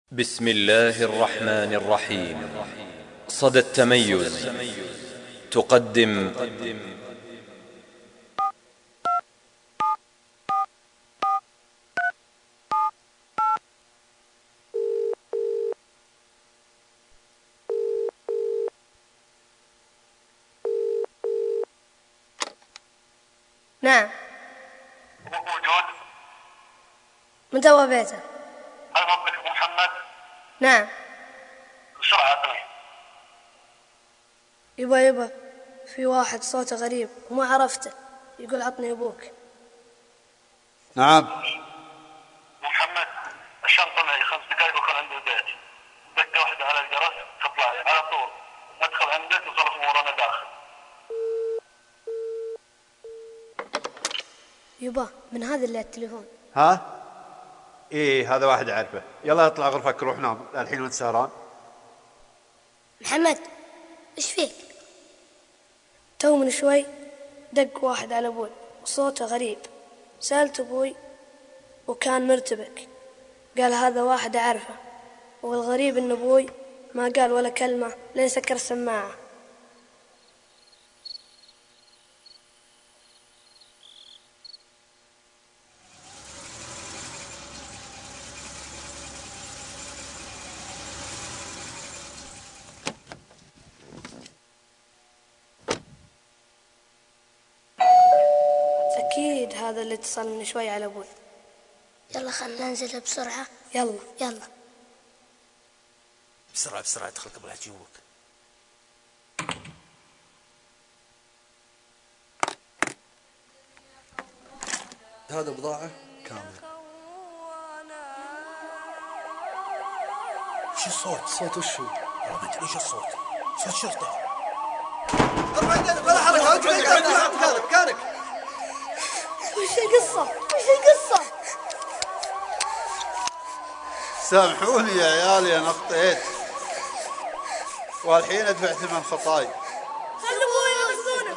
بسم الله الرحمن الرحيم. صدى التميز تقدم نعم. أبوك موجود؟ من توا بيته. هل ربك أبو محمد؟ نعم. بسرعة أعطني. يبا في واحد صوته غريب وما عرفته، يقول عطني أبوك. نعم. أبو محمد، الشنطة معي 5 دقائق وأكون عند البيت. دقة واحدة على الجرس تطلع لي على طول، ندخل عندك وصرف أمورنا داخل. يبا من هذا اللي على التليفون. ها؟ ايه هذا واحد اعرفه. يلا اطلع غرفك روح نام الحين وانت سهران. محمد ايش فيك؟ تو من شوي دق واحد على أبوي وصوته غريب. سألت أبوي وكان مرتبك، قال هذا واحد أعرفه، والغريب إن أبوي ما قال ولا كلمة لين سكر السماعة. أكيد هذا اللي اتصل من شوي على أبوي. يلا خلنا ننزل بسرعة. يلا بسرعة ادخل قبل لا يجوك. هذا بضاعة كاملة. شو الصوت؟ صوت وشو؟ والله ما ادري ايش الصوت. صوت شرطة. ولا حركة. مكانك. وش القصة؟ سامحوني يا عيالي انا اخطيت والحين ادفع ثمن خطاي. خلي أبوي لا تقتلنا.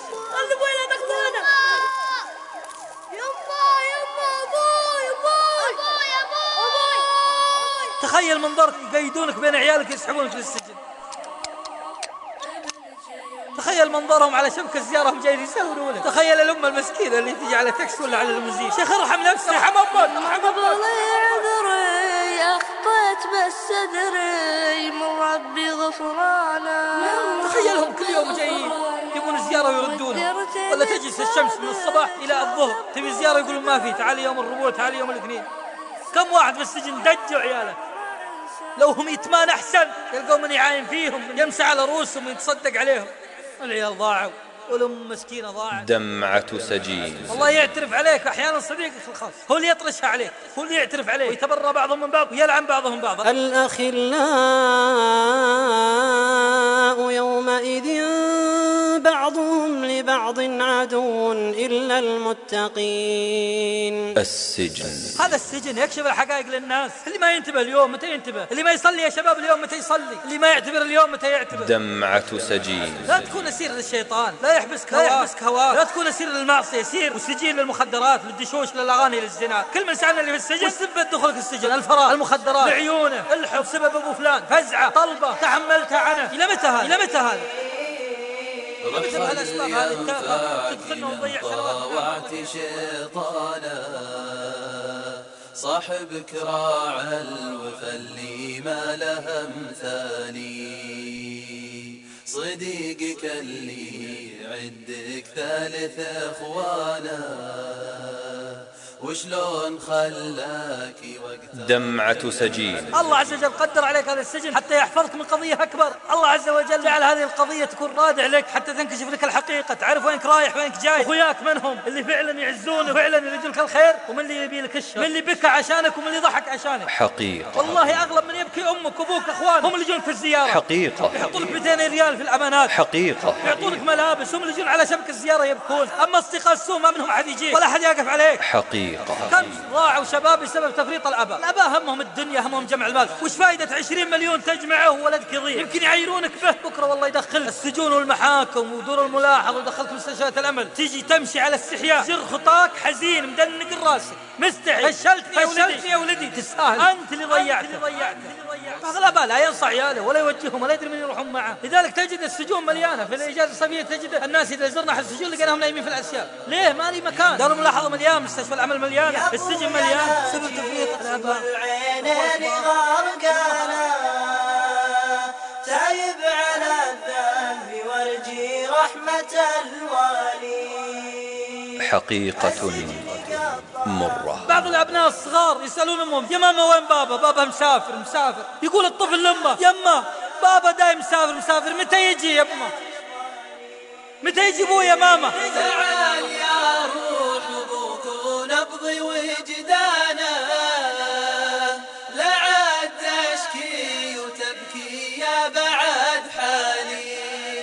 يما أبوي. تخيل منظرك يقيدونك بين عيالك يسحبونك للسجن. تخيل منظرهم على شبكة الزيارة هم جايين يسولونه. تخيل الأم المسكينة اللي تجي على تاكسي ولا على الموزين. شيخ ارحم نفسك، ارحم أمك. عذري أخطيت بس أدري من ربي غفرانا. تخيلهم كل يوم جايين يبون زيارة ويردونه، ولا تجلس الشمس من الصباح إلى الظهر تبي زيارة يقولون ما في، تعالي يوم الربوع، تعالي يوم الاثنين. كم واحد في السجن دجوا عياله، لو هم يتمان أحسن يلقوا من يعاين فيهم يمسح على رؤوسهم ويتصدق عليهم. العيال ضاعوا والأم مسكينة ضاعت. دمعة سجين. الله يعترف عليك. أحيانا صديقك الخاص هو اللي يطرشها عليك، هو اللي يعترف عليك، ويتبرى بعضهم من بعض ويلعن بعضهم بعضا. الأخلاء يومئذ بعضهم لبعض عدو إلا المتقين. السجن. هذا السجن يكشف الحقائق للناس. اللي ما ينتبه اليوم متى ينتبه، اللي ما يصلي يا شباب اليوم متى يصلي، اللي ما يعتبر اليوم متى يعتبر. دمعة سجين. لا تكون أسير للشيطان، لا يحبسك هواك. لا تكون أسير للمعصية، سير وسجين للمخدرات، للدشوش، للأغاني، للزنا. كل من سألنا اللي في السجن وسبب دخولك السجن الفراغ، المخدرات، لعيونه، الحب، سبب أبو فلان، فزعة، طلبة، تحملتها عنه. إلى متى هذا؟ مثل هالأسباب هذه التافهة تدخلنا ونضيع سنوات. شيطانا صاحبك راع الوفا اللي ما له مثالي، صديقك اللي عندك 3 اخوانا، وشلون خلاك وقت. دمعة سجين. الله عز وجل قدر عليك هذا السجن حتى يحفظك من قضية أكبر. الله عز وجل جعل هذه القضية تكون رادع لك حتى تنكشف لك الحقيقة، تعرف وينك رايح وينك جاي، أخوياك منهم اللي فعلا يعزونك وفعلا يريدون لك الخير، ومن اللي يبي لك الشر، من اللي بكى عشانك ومن اللي ضحك عشانك. حقيقة. والله أغلب من يبكي أمك وأبوك أخوان هم اللي يجون في الزيارة. حقيقة. يحطونك 200 ريال في الأمانات. حقيقة. يعطونك ملابس هم اللي يجون على شبكة الزيارة يبكون. أما أصدقاء السوء ما منهم أحد يجيك ولا أحد يقف عليك. حقيقة. حقيقة. كم ضاعوا شباب بسبب تفريط الآباء. الآباء همهم الدنيا، همهم جمع المال. وش فائدة 20 مليون تجمعه وولدك يضيع؟ يمكن يعيرونك به بكرة والله يدخل السجون والمحاكم ودور الملاحظة ودخلك مستشفيات الأمل. تيجي تمشي على استحياء، زر خطاك حزين مدنق الراسك مستحي. فشلتني يا ولدي، تستاهل، أنت اللي ضيعته. بعض الآباء لا ينصح عياله ولا يوجههم ولا يدري من يروحون معه. لذلك تجد السجون مليانة. في الإجازة الصيفية تجد الناس إذا زرنا أحد السجون لقيناهم نايمين في الأسياب. ليه؟ ما لي مكان. دار الملاحظة مليان، مستشفى العمل مليان، السجن مليان، سبب تفريط الآباء. العينين غرقانا تعب على الذنب وارجي رحمة الوالي. حقيقة مرة. بعض الأبناء الصغار يسألون أمهم: يا ماما وين بابا؟ بابا مسافر. يقول الطفل لأمه: يما بابا دايم مسافر، متى يجي يا أمه؟ متى يجي أبوي يا ماما؟ تعال يا روح أبوك ونبضي وجدانا، لا عاد تشكي وتبكي يا بعد حالي،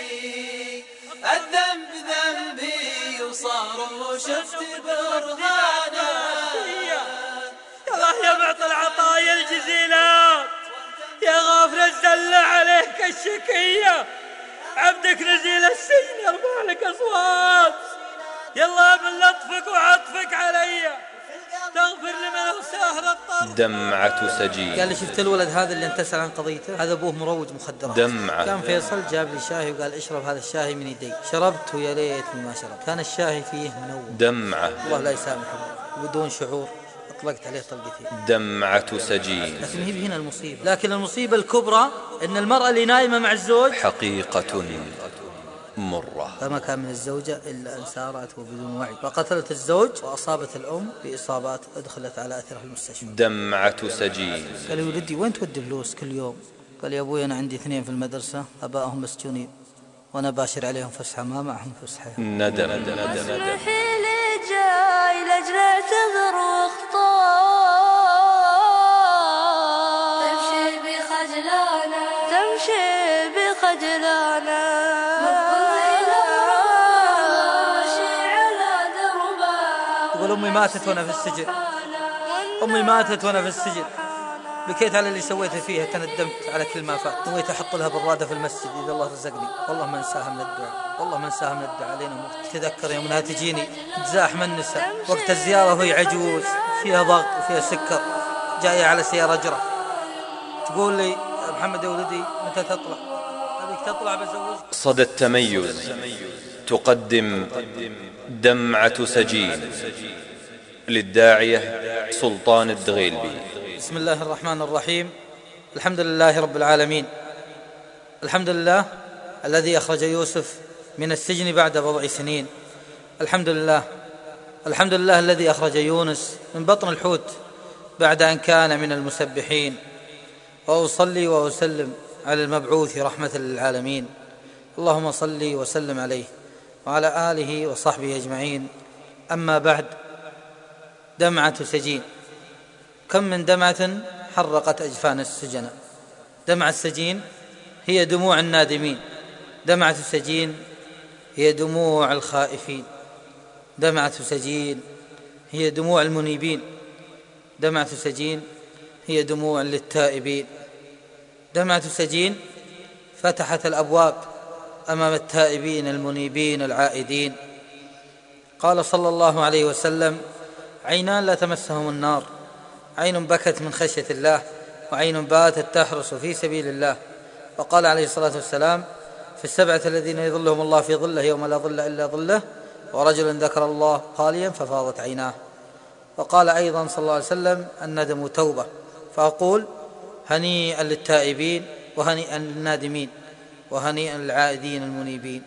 الذنب ذنبي وصار وشفت برهانا. يا الله يا معطي العطايا الجزيلات، يا غافر الزل عليك الشكية، عبدك نزيل السجن يرفع لك أصوات. يلا من لطفك وعطفك علي تغفر لمن أغساه الطرف. دمعة سجين. قال لي: شفت الولد هذا اللي انت تسأل عن قضيته؟ هذا أبوه مروج مخدرات. دمعة. كان فيصل جاب لي شاهي وقال: اشرب هذا الشاهي من يدي. شربت ويا ليتني ما شربت، كان الشاهي فيه منوم. دمعة. الله لا يسامحه، وبدون شعور أطلقت عليه طلقتين. دمعة سجين. لكن هي هنا المصيبة. لكن المصيبة الكبرى أن المرأة اللي نايمة مع الزوج حقيقة مرة. فما كان من الزوجة إلا أن سارت وبدون وعي فقتلت الزوج وأصابت الأم بإصابات أدخلت على أثرها المستشفى. دمعة سجين. قال لي: ولدي وين تودي فلوس كل يوم؟ قال: يا أبوي أنا عندي 2 في المدرسة أبائهم مسجونين وأنا باشر عليهم فسحة ما معهم فسحة. ندم. اسمحي لي جاي لأجل اعتذر واخطار، تمشي بخجلانا يقول: أمي ماتت وأنا في السجن، بكيت على اللي سويته فيها، تندمت على كل ما فات، نويت أحط لها برادة في المسجد إذا الله رزقني، والله ما انساها من الدعاء، علينا موت. تذكر يوم انها تجيني تزاحم النساء وقت الزيارة وهي عجوز فيها ضغط وفيها سكر، جاية على سيارة جرة، تقول لي: يا محمد يا ولدي متى تطلع؟ أبيك تطلع بزوجك. صدى التميز تقدم دمعة سجين للداعية سلطان الدغيلبي. بسم الله الرحمن الرحيم. الحمد لله رب العالمين، الحمد لله الذي أخرج يوسف من السجن بعد 4 سنين، الحمد لله الذي أخرج يونس من بطن الحوت بعد أن كان من المسبحين، وأصلي وأسلم على المبعوث رحمة للعالمين، اللهم صل وسلم عليه وعلى آله وصحبه أجمعين. أما بعد، دمعة سجين. كم من دمعة حرقت أجفان السجناء. دمعة السجين هي دموع النادمين، دمعة السجين هي دموع الخائفين، دمعة السجين هي دموع المنيبين، دمعة السجين هي دموع للتائبين. دمعة السجين فتحت الأبواب أمام التائبين المنيبين العائدين. قال صلى الله عليه وسلم: عينان لا تمسهم النار، عين بكت من خشية الله، وعين باتت تحرس في سبيل الله. وقال عليه الصلاة والسلام: في السبعة الذين يظلهم الله في ظله يوم لا ظل إلا ظله، ورجل ذكر الله خاليا ففاضت عيناه. وقال أيضا صلى الله عليه وسلم: الندم توبة. فأقول: هنيئا للتائبين وهنيئا للنادمين وهنيئا للعائدين المنيبين.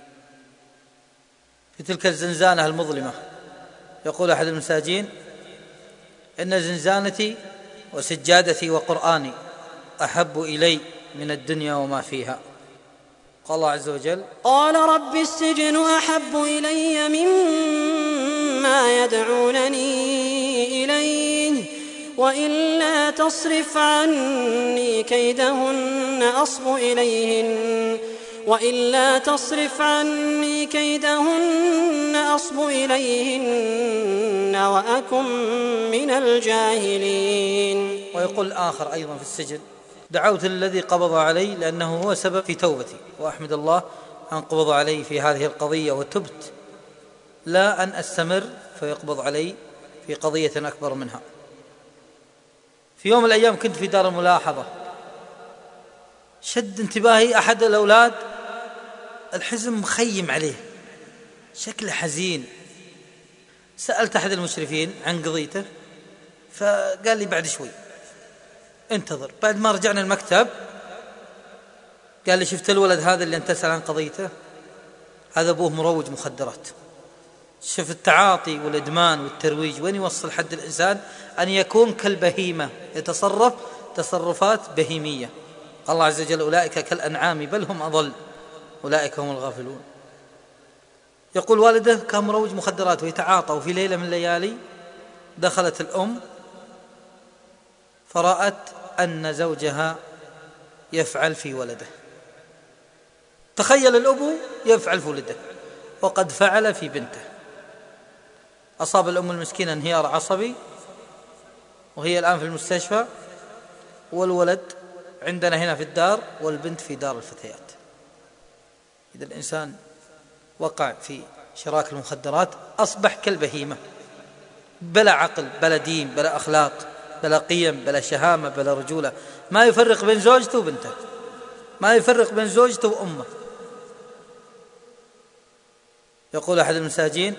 في تلك الزنزانة المظلمة يقول أحد المساجين: إن زنزانتي وسجادتي وقرآني أحب إلي من الدنيا وما فيها. قال الله عز وجل: قال رب السجن أحب إلي مما يدعونني إليه وإلا تصرف عني كيدهن أصب إليهن وإلا تصرف عني كيدهن أصب إليهن وأكن من الجاهلين. ويقول آخر أيضا في السجن: دعوت الذي قبض علي لأنه هو سبب في توبتي، وأحمد الله أن قبض علي في هذه القضية وتبت، لا أن أستمر فيقبض علي في قضية أكبر منها. في يوم من الأيام كنت في دار الملاحظة، شد انتباهي أحد الأولاد، الحزن مخيم عليه، شكله حزين. سألت أحد المشرفين عن قضيته فقال لي بعد شوي انتظر. بعد ما رجعنا المكتب قال لي: شفت الولد هذا اللي أنت تسأل عن قضيته؟ هذا أبوه مروج مخدرات. شوف التعاطي والإدمان والترويج وين يوصل حد الإنسان، أن يكون كالبهيمة يتصرف تصرفات بهيمية. الله عز وجل: أولئك كالأنعام بل هم أضل أولئك هم الغافلون. يقول والده كان مروج مخدرات ويتعاطى، وفي ليلة من الليالي دخلت الأم فرأت أن زوجها يفعل في ولده. تخيل الأب يفعل في ولده وقد فعل في بنته. أصاب الأم المسكينة انهيار عصبي وهي الآن في المستشفى، والولد عندنا هنا في الدار والبنت في دار الفتيات. إذا الإنسان وقع في شراك المخدرات أصبح كالبهيمة، بلا عقل بلا دين بلا أخلاق بلا قيم بلا شهامة بلا رجولة، ما يفرق بين زوجته وبنته، ما يفرق بين زوجته وأمه. يقول أحد المساجين: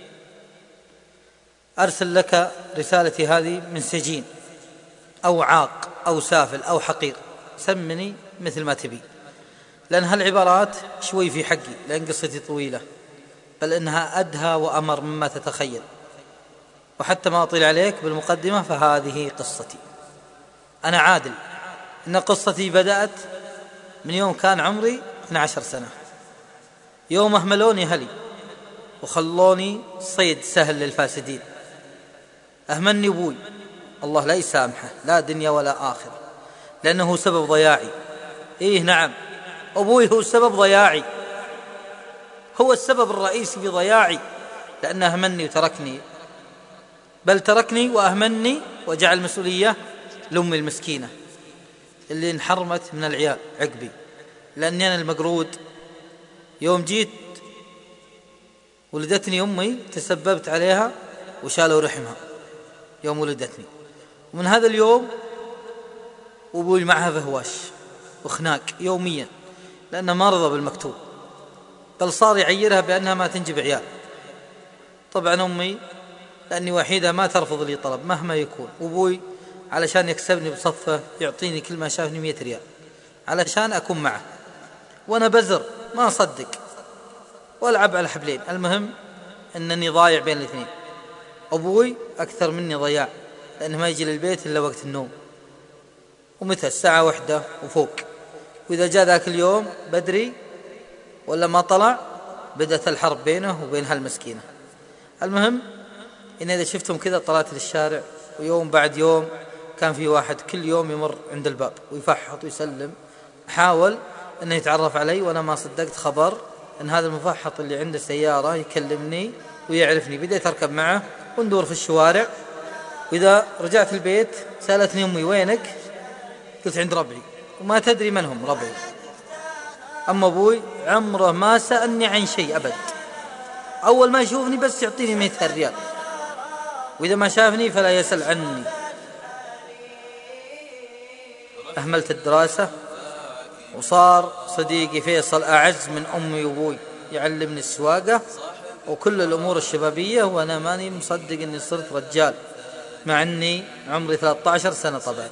أرسل لك رسالتي هذه من سجين أو عاق أو سافل أو حقير، سمني مثل ما تبي، لأن هالعبارات شوي في حقي، لأن قصتي طويلة، بل إنها أدهى وأمر مما تتخيل. وحتى ما أطيل عليك بالمقدمة، فهذه قصتي. أنا عادل، إن قصتي بدأت من يوم كان عمري 12 سنة، يوم أهملوني أهلي وخلوني صيد سهل للفاسدين. أهملني أبوي، الله لا يسامحه لا دنيا ولا آخرة، لأنه سبب ضياعي. إيه نعم، أبوي هو سبب ضياعي، هو السبب الرئيسي في ضياعي، لأنه أهملني وتركني، بل تركني وأهملني وجعل مسؤولية لأمي المسكينة اللي انحرمت من العيال عقبي، لأني أنا المقرود. يوم جيت ولدتني أمي تسببت عليها وشالوا رحمها يوم ولدتني، ومن هذا اليوم أبوي معها فهواش وخناق يوميا، لأنه ما رضى بالمكتوب، بل صار يعيرها بأنها ما تنجب عيال. طبعا أمي لأني وحيدة ما ترفض لي طلب مهما يكون، وأبوي علشان يكسبني بصفه يعطيني كل ما شافني 100 ريال علشان أكون معه، وأنا بزر ما أصدق وألعب على حبلين. المهم أنني ضايع بين الاثنين. أبوي أكثر مني ضياع، لأنه ما يجي للبيت إلا وقت النوم، ومتى الساعة 1 وفوق، وإذا جاء ذاك اليوم بدري ولا ما طلع بدأت الحرب بينه وبين هالمسكينة. المهم إن إذا شفتهم كذا طلعت للشارع، ويوم بعد يوم كان في واحد كل يوم يمر عند الباب ويفحط ويسلم، حاول أنه يتعرف علي، وأنا ما صدقت خبر أن هذا المفحط اللي عنده سيارة يكلمني ويعرفني. بديت أركب معه وندور في الشوارع، وإذا رجعت البيت سألتني أمي: وينك؟ قلت: عند ربعي، وما تدري من هم ربعي. أما أبوي عمره ما سألني عن شيء أبد، أول ما يشوفني بس يعطيني 100 ريال، وإذا ما شافني فلا يسأل عني. أهملت الدراسة، وصار صديقي فيصل أعز من أمي وأبوي، يعلمني السواقة وكل الأمور الشبابية، وأنا ماني مصدق أني صرت رجال مع أني عمري 13 سنة طبعا.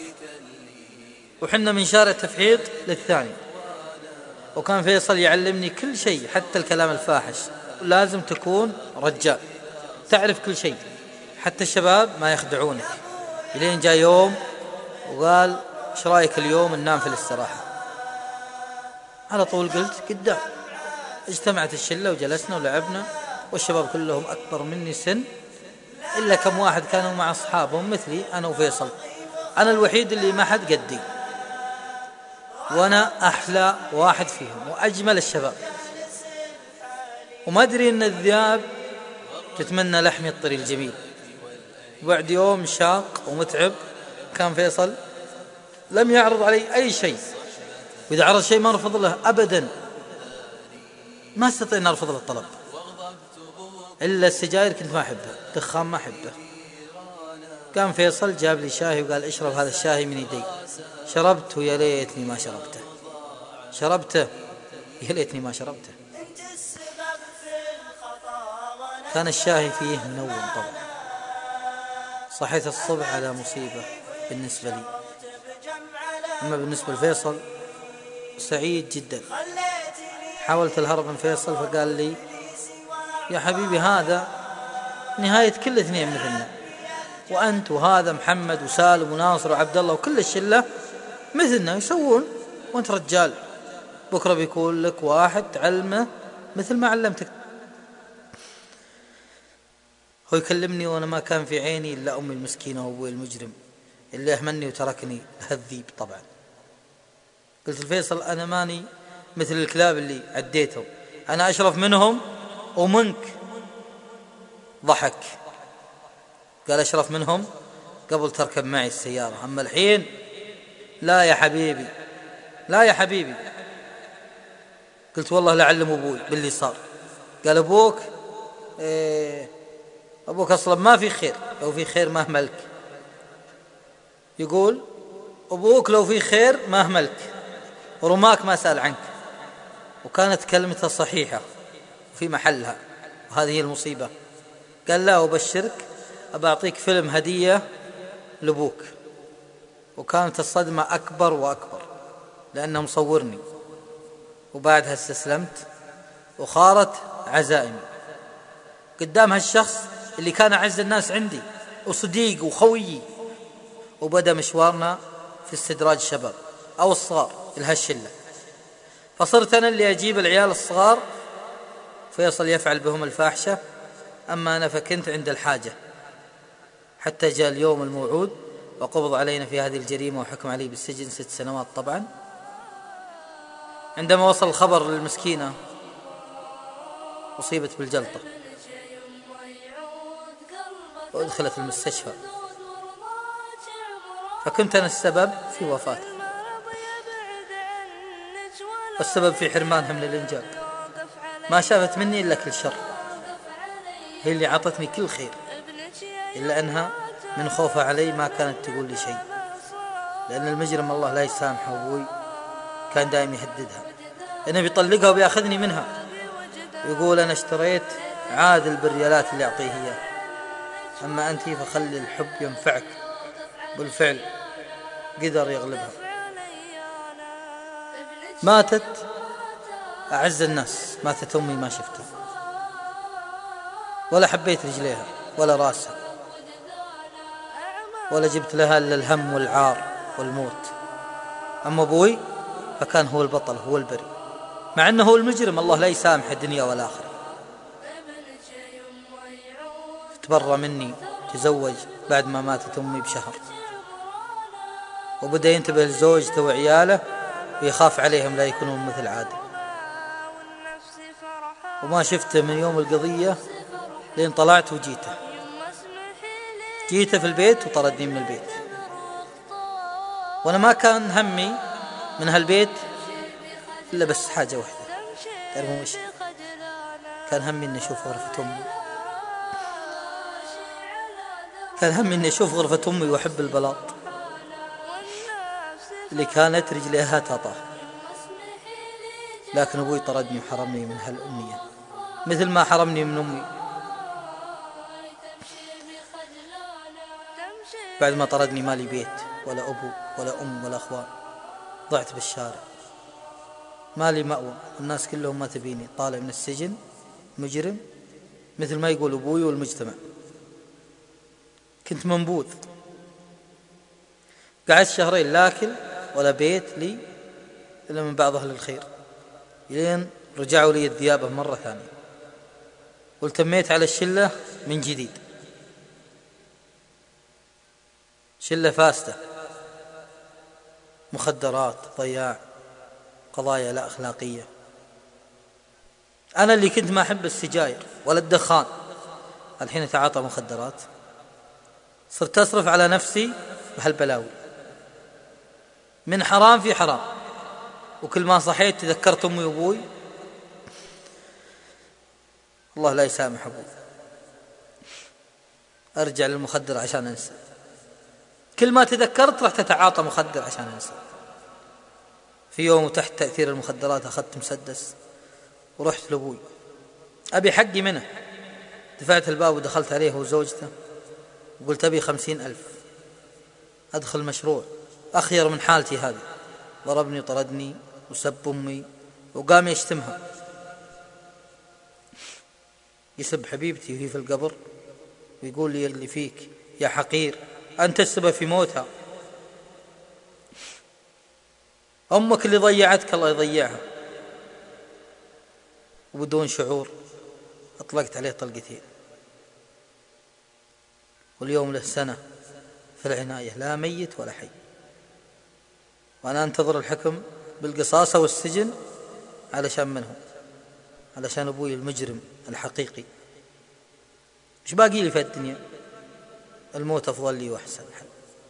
وحنا من شارع تفحيط للثاني، وكان فيصل يعلمني كل شيء حتى الكلام الفاحش، لازم تكون رجال تعرف كل شيء، حتى الشباب ما يخدعونك. إلين جاء يوم وقال: ايش رايك اليوم ننام في الاستراحة؟ على طول قلت قدام. اجتمعت الشلة وجلسنا ولعبنا، والشباب كلهم أكبر مني سن، إلا كم واحد كانوا مع أصحابهم مثلي أنا وفيصل، أنا الوحيد اللي ما حد قدي. وأنا أحلى واحد فيهم وأجمل الشباب، وما أدري أن الذئاب تتمنى لحمي الطري الجميل. وبعد يوم شاق ومتعب كان فيصل لم يعرض علي أي شيء، وإذا عرض شيء ما رفض له أبدا، ما استطيع أن أرفض له الطلب. إلا السجاير كنت ما أحبها، دخان ما أحبه. كان فيصل جاب لي شاهي وقال اشرب هذا الشاهي من يدي. شربته يا ليتني ما شربته، شربته يا ليتني ما شربته. كان الشاهي فيه منوم طبعا. صحيت الصبح على مصيبة بالنسبة لي، أما بالنسبة لفيصل سعيد جدا. حاولت الهرب من فيصل فقال لي يا حبيبي هذا نهاية كل اثنين مثلنا، وأنت وهذا محمد وسالم وناصر وعبد الله وكل الشلة مثلنا يسوون، وأنت رجال بكرة بيكون لك واحد تعلمه مثل ما علمتك. هو يكلمني وأنا ما كان في عيني إلا أمي المسكينة وأبوي المجرم اللي أهملني وتركني هالذيب. طبعا قلت الفيصل أنا ماني مثل الكلاب اللي عديتهم، أنا أشرف منهم ومنك. ضحك قال أشرف منهم قبل تركب معي السيارة، أما الحين لا يا حبيبي، لا يا حبيبي. قلت والله لعلم أبوي باللي صار. قال أبوك أبوك أصلا ما في خير، لو في خير ما أهملك. يقول أبوك لو في خير ما أهملك ورماك ما سأل عنك. وكانت كلمته صحيحة وفي محلها، وهذه هي المصيبة. قال لا أبشرك أبعطيك فيلم هدية لأبوك. وكانت الصدمة أكبر وأكبر لأنه مصورني، وبعدها استسلمت وخارت عزائمي قدام هالشخص اللي كان أعز الناس عندي وصديق وخويي. وبدأ مشوارنا في استدراج الشباب أو الصغار لهالشلة، فصرت أنا اللي أجيب العيال الصغار، فيصل يفعل بهم الفاحشة، أما أنا فكنت عند الحاجة. حتى جاء اليوم الموعود وقبض علينا في هذه الجريمة وحكم علي بالسجن 6 سنوات. طبعا عندما وصل الخبر للمسكينة أصيبت بالجلطة وأدخلت المستشفى، فكنت أنا السبب في وفاته والسبب في حرمانها من الإنجاب. ما شافت مني إلا كل شر، هي اللي عطتني كل خير، إلا أنها من خوفها علي ما كانت تقول لي شيء، لأن المجرم الله لا يسامحه. أبوي كان دائما يهددها إنه بيطلقها وبيأخذني منها، ويقول أنا اشتريت عادل بالريالات اللي أعطيه إياه، أما أنت فخلي الحب ينفعك. بالفعل قدر يغلبها. ماتت أعز الناس، ماتت أمي ما شفتها ولا حبيت رجليها ولا راسها ولا جبت لها إلا الهم والعار والموت. أما أبوي فكان هو البطل، هو البري، مع أنه هو المجرم الله لا يسامح الدنيا والآخرة. تبرى مني، تزوج بعد ما ماتت أمي بشهر، وبدأ ينتبه لزوجته وعياله ويخاف عليهم لا يكونون مثل عادل. وما شفته من يوم القضية لين طلعت وجيته في البيت وطردني من البيت. وأنا ما كان همي من هالبيت إلا بس حاجة واحدة، تعرفون وش؟ كان همي إني أشوف غرفة أمي، كان همي إني أشوف غرفة أمي وأحب البلاط اللي كانت رجليها تطاه. لكن أبوي طردني وحرمني من هالأمنية مثل ما حرمني من أمي. بعد ما طردني ما لي بيت ولا أبو ولا أم ولا أخوان، ضعت بالشارع، ما لي مأوى، الناس كلهم ما تبيني، طالع من السجن مجرم مثل ما يقول أبوي والمجتمع. كنت منبوذ، قعدت 2 شهرين لا أكل ولا بيت لي إلا من بعض أهل الخير، لين رجعوا لي الذيابة مرة ثانية، والتميت على الشلة من جديد. شلة فاسدة، مخدرات، ضياع، قضايا لا أخلاقية. أنا اللي كنت ما أحب السجاير ولا الدخان، الحين أتعاطى مخدرات، صرت أصرف على نفسي بهالبلاوي، من حرام في حرام. وكل ما صحيت تذكرت أمي وأبوي، الله لا يسامح أبوي، أرجع للمخدر عشان أنسى. كل ما تذكرت رحت أتعاطى مخدر عشان أنسى. في يوم تحت تأثير المخدرات أخذت مسدس ورحت لأبوي أبي حقي منه. دفعت الباب ودخلت عليه وزوجته وقلت أبي 50,000 أدخل مشروع. أخير من حالتي هذه، ضربني طردني وسب أمي وقام يشتمها، يسب حبيبتي وهي في القبر ويقول لي اللي فيك يا حقير أنت السبب في موتها، أمك اللي ضيعتك الله يضيعها. وبدون شعور أطلقت عليه طلقتين، واليوم له سنة في العناية، لا ميت ولا حي. وأنا أنتظر الحكم بالقصاصة والسجن علشان منهم، علشان أبوي المجرم الحقيقي. مش باقي لي في الدنيا؟ الموت أفضل لي وأحسن حل.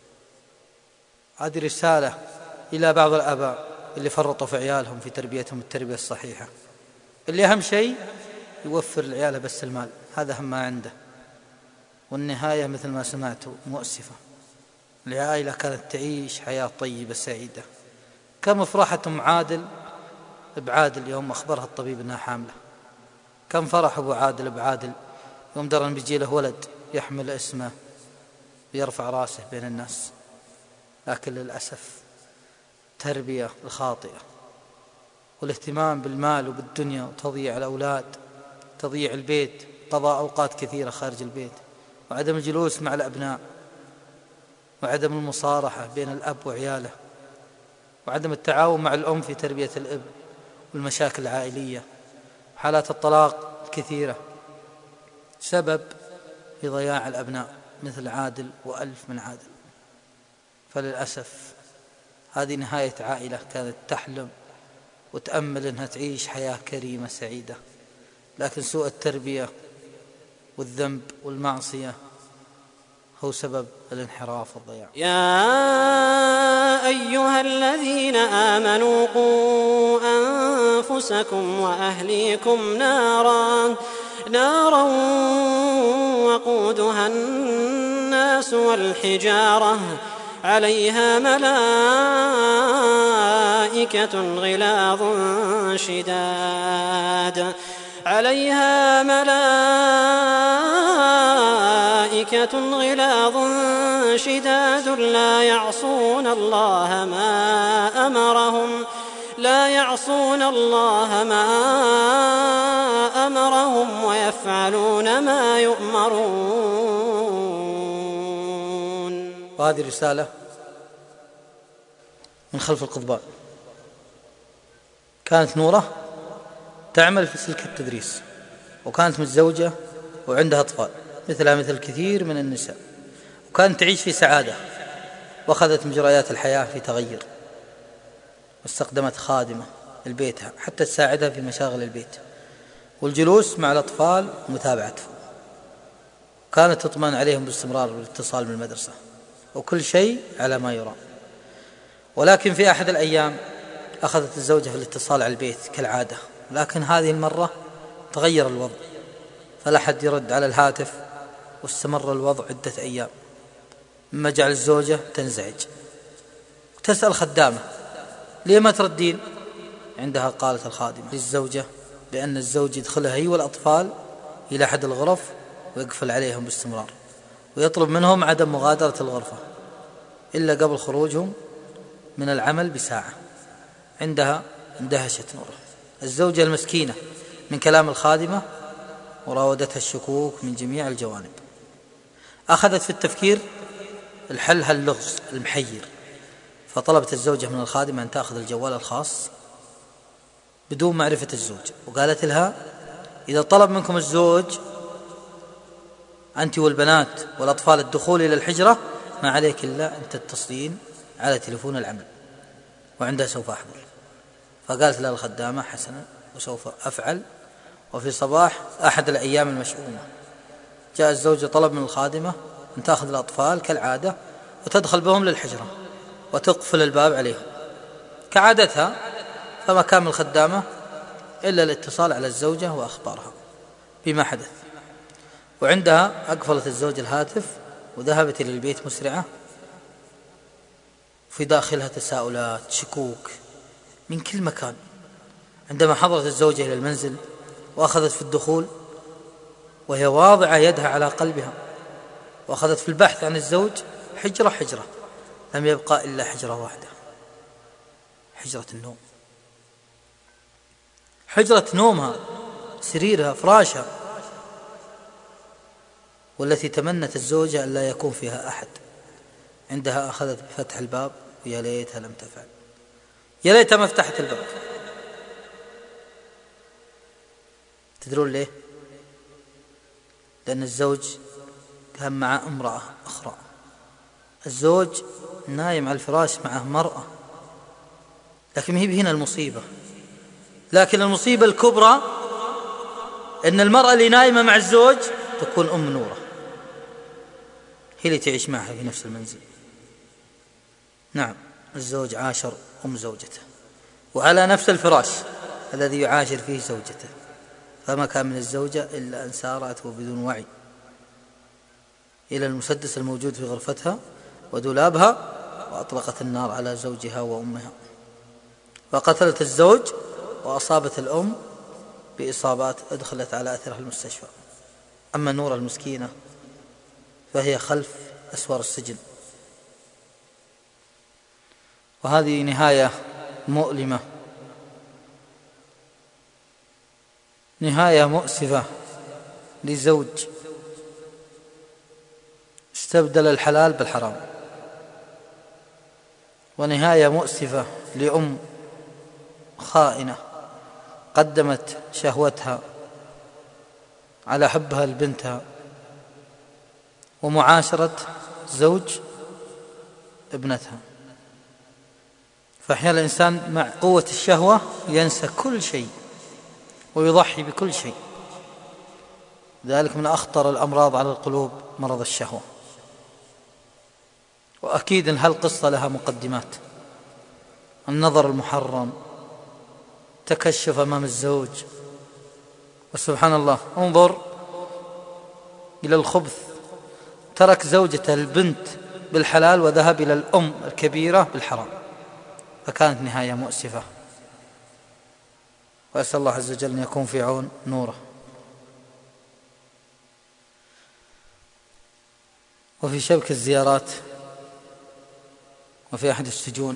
هذه رسالة إلى بعض الآباء اللي فرطوا في عيالهم في تربيتهم التربية الصحيحة، اللي أهم شيء يوفر لعياله بس المال، هذا أهم ما عنده. والنهاية مثل ما سمعتوا مؤسفة. العائلة كانت تعيش حياة طيبة سعيدة. كم فرحة أم عادل بعادل يوم أخبرها الطبيب أنها حاملة. كم فرح أبو عادل بعادل يوم درى أن بيجي له ولد يحمل اسمه ويرفع راسه بين الناس. لكن للأسف التربية الخاطئة والاهتمام بالمال وبالدنيا وتضييع الأولاد، تضييع البيت، قضاء أوقات كثيرة خارج البيت، وعدم الجلوس مع الأبناء، وعدم المصارحة بين الأب وعياله، وعدم التعاون مع الأم في تربية الابن، والمشاكل العائلية، حالات الطلاق كثيرة سبب في ضياع الأبناء مثل عادل وألف من عادل. فللأسف هذه نهاية عائلة كانت تحلم وتأمل أنها تعيش حياة كريمة سعيدة، لكن سوء التربية والذنب والمعصية هو سبب الانحراف والضياع. يا أيها الذين آمنوا قوا أنفسكم وأهليكم نارا وقودها الناس والحجارة عليها ملائكة غلاظ شداد لا يعصون الله ما أمرهم ويفعلون ما يؤمرون. وهذه رسالة من خلف القضبان. كانت نورة تعمل في سلك التدريس، وكانت متزوجة وعندها أطفال مثلها مثل كثير من النساء، وكانت تعيش في سعادة، وأخذت مجريات الحياة في تغير، واستخدمت خادمة لبيتها حتى تساعدها في مشاغل البيت والجلوس مع الأطفال ومتابعتهم. كانت تطمئن عليهم باستمرار بالاتصال بالمدرسة، وكل شيء على ما يرام. ولكن في أحد الأيام أخذت الزوجة في الاتصال على البيت كالعادة، لكن هذه المرة تغير الوضع، فلا أحد يرد على الهاتف، واستمر الوضع عدة أيام، مما جعل الزوجة تنزعج وتسأل خدامة ليه ما تردين؟ عندها قالت الخادمة للزوجة بأن الزوج يدخلها هي والأطفال إلى أحد الغرف ويقفل عليهم باستمرار، ويطلب منهم عدم مغادرة الغرفة إلا قبل خروجهم من العمل بساعة. عندها اندهشت نورة الزوجة المسكينة من كلام الخادمة، وراودتها الشكوك من جميع الجوانب. أخذت في التفكير الحل هاللغز المحير، فطلبت الزوجة من الخادمة أن تأخذ الجوال الخاص بدون معرفة الزوج، وقالت لها إذا طلب منكم الزوج أنت والبنات والأطفال الدخول إلى الحجرة ما عليك إلا أن تتصلين على تليفون العمل، وعندها سوف أحضر. فقالت لها الخدامة: حسنا، وسوف أفعل. وفي صباح أحد الأيام المشؤومة جاء الزوج طلب من الخادمة أن تأخذ الأطفال كالعادة وتدخل بهم للحجرة وتقفل الباب عليهم كعادتها، فما كان من الخدامة إلا الاتصال على الزوجة وأخبارها بما حدث. وعندها أقفلت الزوج الهاتف وذهبت إلى البيت مسرعة، في داخلها تساؤلات، شكوك من كل مكان. عندما حضرت الزوجة إلى المنزل وأخذت في الدخول وهي واضعة يدها على قلبها، وأخذت في البحث عن الزوج حجرة حجرة، لم يبقى إلا حجرة واحدة، حجرة النوم. حجرة نومها، سريرها، فراشها، والتي تمنت الزوجة أن لا يكون فيها أحد. عندها أخذت بفتح الباب، ويا ليتها لم تفعل، يا ليتها ما فتحت الباب. تدرون ليه؟ لأن الزوج كان مع امرأة أخرى. الزوج نايم على الفراش معه مرأة، لكن هي هنا المصيبة. لكن المصيبة الكبرى أن المرأة اللي نايمة مع الزوج تكون أم نورة، هي اللي تعيش معها في نفس المنزل. نعم، الزوج عاشر أم زوجته وعلى نفس الفراش الذي يعاشر فيه زوجته، فما كان من الزوجة إلا أن سارت وبدون وعي إلى المسدس الموجود في غرفتها ودولابها، وأطلقت النار على زوجها وأمها، وقتلت الزوج وأصابت الأم بإصابات أدخلت على أثرها المستشفى. أما نور المسكينة فهي خلف أسوار السجن. وهذه نهاية مؤلمة، نهاية مؤسفة لزوج استبدل الحلال بالحرام، ونهاية مؤسفة لأم خائنة قدمت شهوتها على حبها لبنتها ومعاشرة زوج ابنتها. فأحيانا الإنسان مع قوة الشهوة ينسى كل شيء ويضحي بكل شيء. ذلك من أخطر الأمراض على القلوب مرض الشهوة. وأكيد أن هالقصة لها مقدمات: النظر المحرم، تكشف أمام الزوج، وسبحان الله انظر إلى الخبث، ترك زوجته البنت بالحلال وذهب إلى الأم الكبيرة بالحرام، فكانت نهاية مؤسفة. وأسأل الله عز وجل أن يكون في عون نوره. وفي شبك الزيارات وفي أحد السجون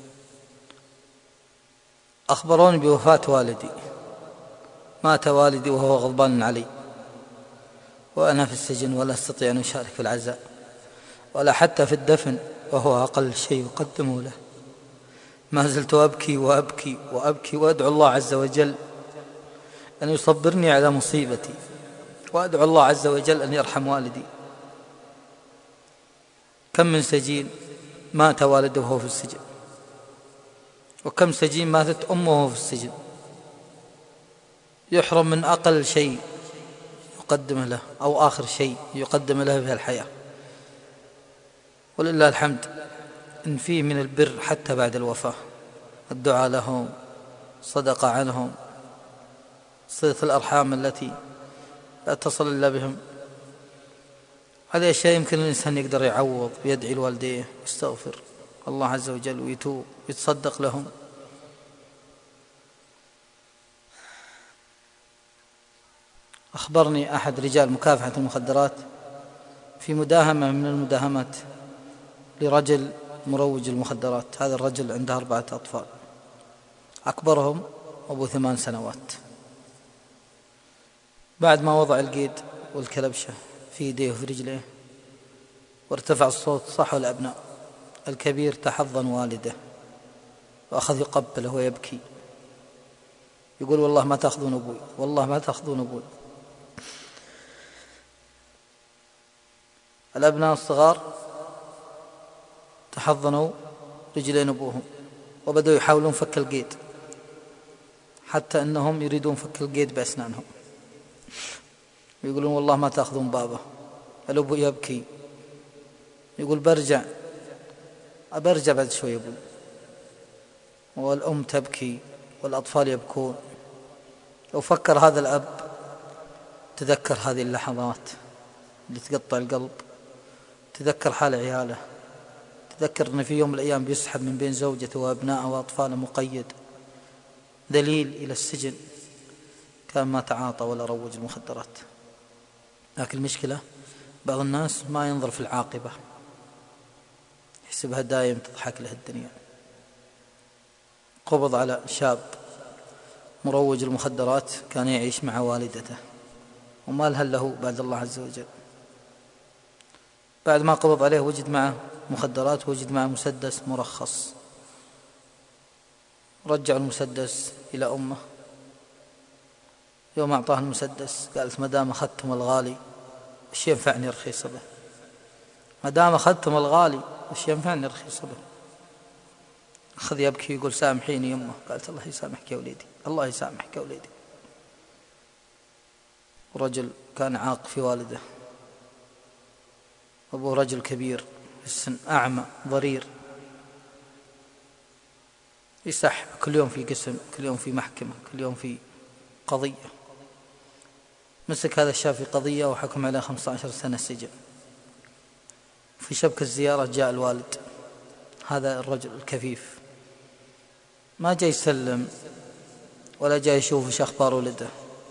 أخبروني بوفاة والدي. مات والدي وهو غضبان علي، وأنا في السجن ولا أستطيع أن أشارك في العزاء ولا حتى في الدفن، وهو أقل شيء يقدمه له. ما زلت أبكي وأبكي وأبكي وأدعو الله عز وجل أن يصبرني على مصيبتي، وأدعو الله عز وجل أن يرحم والدي. كم من سجين مات والده وهو في السجن، وكم سجين ماتت أمه وهو في السجن، يحرم من أقل شيء يقدم له أو آخر شيء يقدم له في الحياة. ولله الحمد إن فيه من البر حتى بعد الوفاة، الدعاء لهم، صدقة عنهم، صلة الأرحام التي لا تصل إلا بهم. هذه أشياء يمكن الإنسان يقدر يعوض ويدعي لوالديه ويستغفر الله عز وجل ويتوب ويتصدق لهم. أخبرني أحد رجال مكافحة المخدرات في مداهمة من المداهمات لرجل مروج المخدرات. هذا الرجل عنده 4 أطفال، أكبرهم أبو 8 سنوات. بعد ما وضع القيد والكلبشة في يديه وفي رجليه وارتفع الصوت صحوا الأبناء، الكبير تحضن والده وأخذ يقبله ويبكي، يقول: والله ما تأخذون أبوي، والله ما تأخذون أبوي. الأبناء الصغار تحضنوا رجلين أبوهم وبدأوا يحاولون فك القيد، حتى أنهم يريدون فك القيد بأسنانهم، يقولون والله ما تأخذون بابه. الأب يبكي يقول برجع بعد شوي أبوي، والأم تبكي والأطفال يبكون. لو فكر هذا الأب تذكر هذه اللحظات اللي تقطع القلب، تذكر حال عياله، تذكر أن في يوم من الأيام بيسحب من بين زوجته وأبنائه وأطفاله مقيد ذليل إلى السجن، كان ما تعاطى ولا روج المخدرات. لكن المشكلة بعض الناس ما ينظر في العاقبة، يحسبها دائم تضحك له الدنيا. قبض على شاب مروج المخدرات كان يعيش مع والدته وما لهل له بعد الله عز وجل. بعد ما قبض عليه وجد معه مخدرات، وجد معه مسدس مرخص. رجع المسدس إلى أمه، يوم أعطاه المسدس قالت ما دام أخذتم الغالي وش ينفعني رخيص به، ما دام أخذتم الغالي وش ينفعني رخيص به. أخذ يبكي يقول سامحيني يمه. قالت الله يسامحك يا وليدي، الله يسامحك يا وليدي. رجل كان عاق في والده، أبوه رجل كبير في السن، أعمى ضرير، يسح كل يوم في قسم، كل يوم في محكمة، كل يوم في قضية. مسك هذا الشاب في قضية وحكم عليه 15 سنة سجن. في شبكة الزيارة جاء الوالد، هذا الرجل الكفيف ما جاء يسلم ولا جاء يشوف ايش أخبار ولده،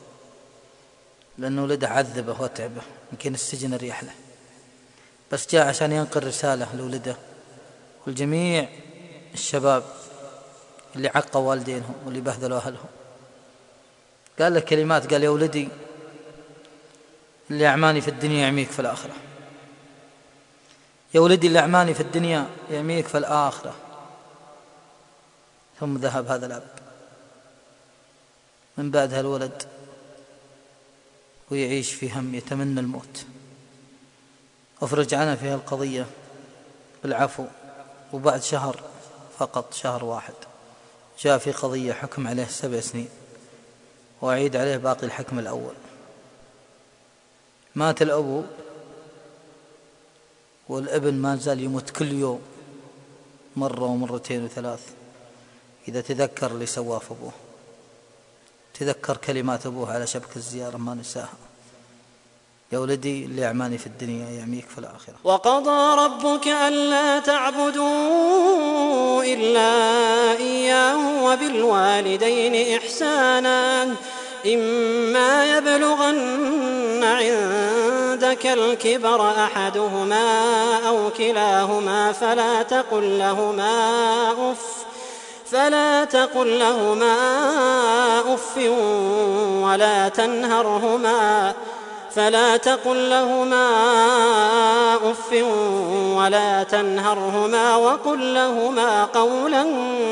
لأنه ولده عذبه وتعبه، يمكن السجن أريح له، بس جاء عشان ينقل رسالة لولده والجميع الشباب اللي عقوا والدينهم واللي بهذلوا أهلهم. قال له كلمات، قال يا ولدي اللي أعماني في الدنيا يعميك في الآخرة، يا ولدي اللي أعماني في الدنيا يعميك في الآخرة. ثم ذهب هذا الأب. من بعدها الولد ويعيش في هم، يتمنى الموت. أفرج عنه في القضية بالعفو، وبعد شهر فقط، شهر واحد، جاء في قضية حكم عليه 7 سنين وأعيد عليه باقي الحكم الأول. مات الأب والابن ما زال يموت كل يوم مرة ومرتين وثلاث. إذا تذكر اللي سواه في أبوه، تذكر كلمات أبوه على شبكة الزيارة ما نساها، يا ولدي اللي أعماني في الدنيا يعميك في الآخرة. وقضى ربك ألا تعبدوا إلا إياه وبالوالدين إحسانا إما يبلغن عندك الكبر أحدهما أو كلاهما فلا تقل لهما أف ولا تنهرهما وقل لهما قولا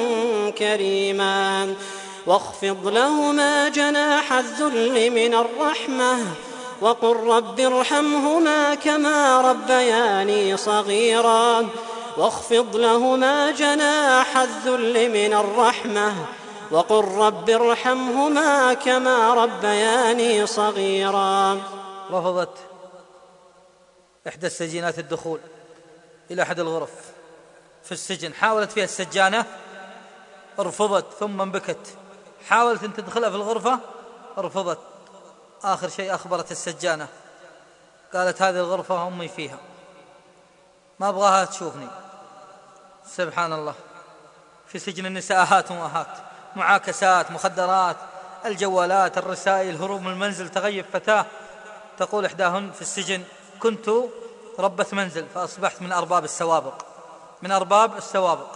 كريما واخفض لهما جناح الذل من الرحمة وقل رب ارحمهما كما ربياني صغيرا واخفض لهما جناح الذل من الرحمة وقل رب ارحمهما كما ربياني صغيرا. رفضت إحدى السجينات الدخول إلى أحد الغرف في السجن، حاولت فيها السجانة رفضت، ثم بكت، حاولت أن تدخلها في الغرفة رفضت. آخر شيء أخبرت السجانة، قالت هذه الغرفة أمي فيها، ما أبغاها تشوفني. سبحان الله، في سجن النساء آهات وآهات، معاكسات، مخدرات، الجوالات، الرسائل، هروب من المنزل. تغيب فتاة تقول إحداهن في السجن كنت ربة منزل فأصبحت من أرباب السوابق.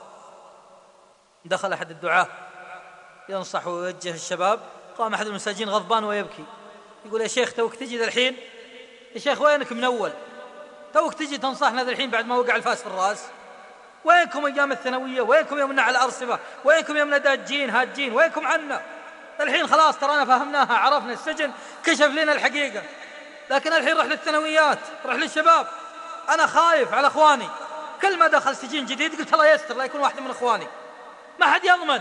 دخل أحد الدعاة ينصح ويوجه الشباب، قام أحد المساجين غضبان ويبكي يقول يا شيخ توك تجي الحين، يا شيخ وينك من أول؟ توك تجي تنصحنا ذا الحين بعد ما وقع الفاس في الرأس؟ وينكم أيام الثانوية؟ وينكم يومنا على الأرصفة؟ وينكم يومنا داجين هاجين؟ وينكم عنا؟ الحين خلاص ترانا فهمناها، عرفنا السجن كشف لنا الحقيقة، لكن الحين رح للثانويات، رح للشباب. أنا خايف على أخواني، كل ما دخل سجين جديد قلت الله يستر لا يكون واحد من أخواني، ما حد يضمن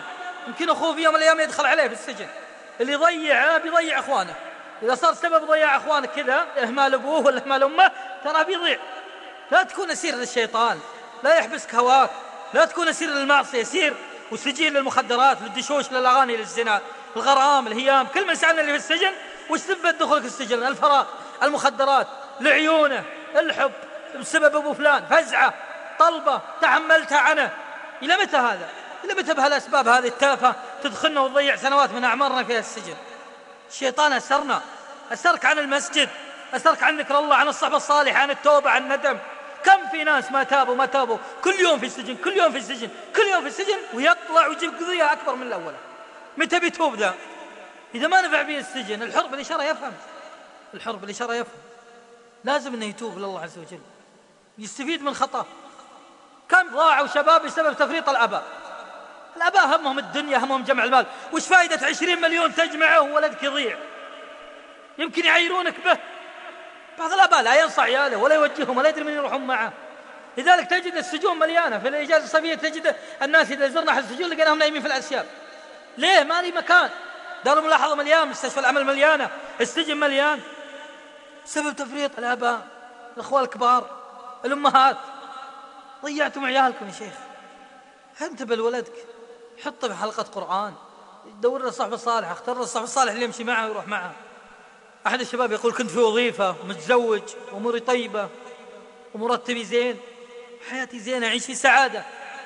يمكن أخوه في يوم من الأيام يدخل عليه في السجن. اللي يضيعه بيضيع أخوانه. إذا صار سبب ضياع أخوانك كذا، إهمال أبوه ولا إهمال أمه، ترى بيضيع. لا تكون أسير للشيطان، لا يحبسك هواك، لا تكون أسير للمعصية، سير وسجين للمخدرات، للدشوش، للأغاني، للزنا، الغرام، الهيام. كل من سألنا اللي في السجن وش سبب دخولك السجن؟ الفراغ، المخدرات، لعيونه، الحب بسبب أبو فلان، فزعة، طلبة تحملتها عنه. إلى متى هذا؟ إلى متى بهالأسباب هذه التافهة تدخلنا وتضيع سنوات من أعمارنا في السجن؟ الشيطان أسرنا، أسرك عن المسجد، أسرك عن ذكر الله، عن الصحبة الصالحة، عن التوبة، عن الندم. كم في ناس ما تابوا كل يوم في السجن، كل يوم في السجن، كل يوم في السجن، ويطلع ويجيب قضية أكبر من الأولى. متى بيتوب ذا؟ إذا ما نفع به السجن. الحر بالإشارة يفهم، الحر بالإشارة يفهم. لازم أنه يتوب لله عز وجل، يستفيد من خطأ. كم ضاعوا شباب بسبب تفريط الآباء. الآباء همهم الدنيا، همهم جمع المال. وش فائدة 20 مليون تجمعه وولدك يضيع؟ يمكن يعيرونك به. بعض الآباء لا ينصح عياله ولا يوجههم ولا يدري من يروحون معه. لذلك تجد السجون مليانة. في الإجازة الصيفية تجد الناس إذا زرنا أحد السجون لقيناهم نايمين في الأسياب. ليه؟ ما لي مكان. دار الملاحظة مليان، مستشفى العمل مليانة، السجن مليان. سبب تفريط الآباء، الأخوة الكبار، الأمهات. ضيعتم عيالكم يا شيخ. انتبه لولدك، حطه في حلقة قرآن، دور له صحبة صالحة، اختار له الصحبة الصالح اللي يمشي معه ويروح معه. أحد الشباب يقول كنت في وظيفة، متزوج، أموري طيبة ومرتبي زين، حياتي زينة، أعيش في سعادة.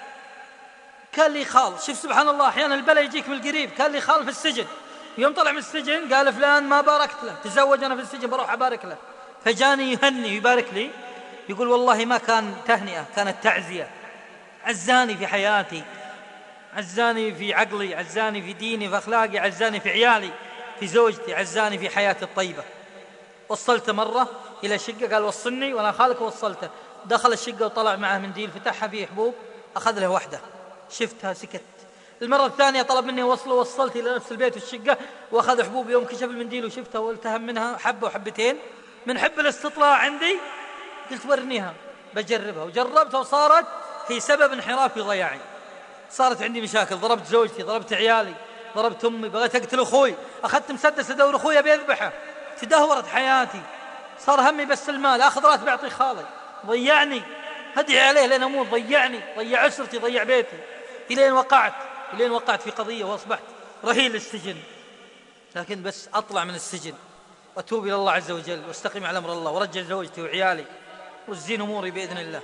كان لي خال، شوف سبحان الله، أحيانا البلاء يجيك من القريب. كان لي خال في السجن، يوم طلع من السجن قال فلان ما باركت له، تزوج أنا في السجن بروح أبارك له. فجاني يهني ويبارك لي، يقول والله ما كان تهنئة، كانت تعزية. عزاني في حياتي، عزاني في عقلي، عزاني في ديني، في أخلاقي، عزاني في عيالي، في زوجتي، عزاني في حياتي الطيبة. وصلته مرة إلى شقة، قال وصلني وأنا خالك. وصلته، دخل الشقة وطلع معه منديل، فتحها فيه حبوب، أخذ له واحدة، شفتها سكت. المرة الثانية طلب مني وصله، وصلت إلى نفس البيت والشقة وأخذ حبوب. يوم كشف المنديل وشفتها والتهم منها حبة وحبتين. من حب الاستطلاع عندي قلت ورنيها بجربها، وجربتها وصارت هي سبب انحرافي وضياعي. صارت عندي مشاكل، ضربت زوجتي، ضربت عيالي، ضربت أمي، بغيت أقتل أخوي، أخذت مسدس أدور أخويا بيذبحه. تدهورت حياتي، صار همي بس المال، أخذ راتب أعطي خالي، ضيعني، هدعي عليه لين أموت، ضيعني، ضيع أسرتي، ضيع بيتي، إلين وقعت في قضية وأصبحت رهين للسجن. لكن بس أطلع من السجن وأتوب إلى الله عز وجل واستقيم على أمر الله ورجع زوجتي وعيالي والزين أموري بإذن الله.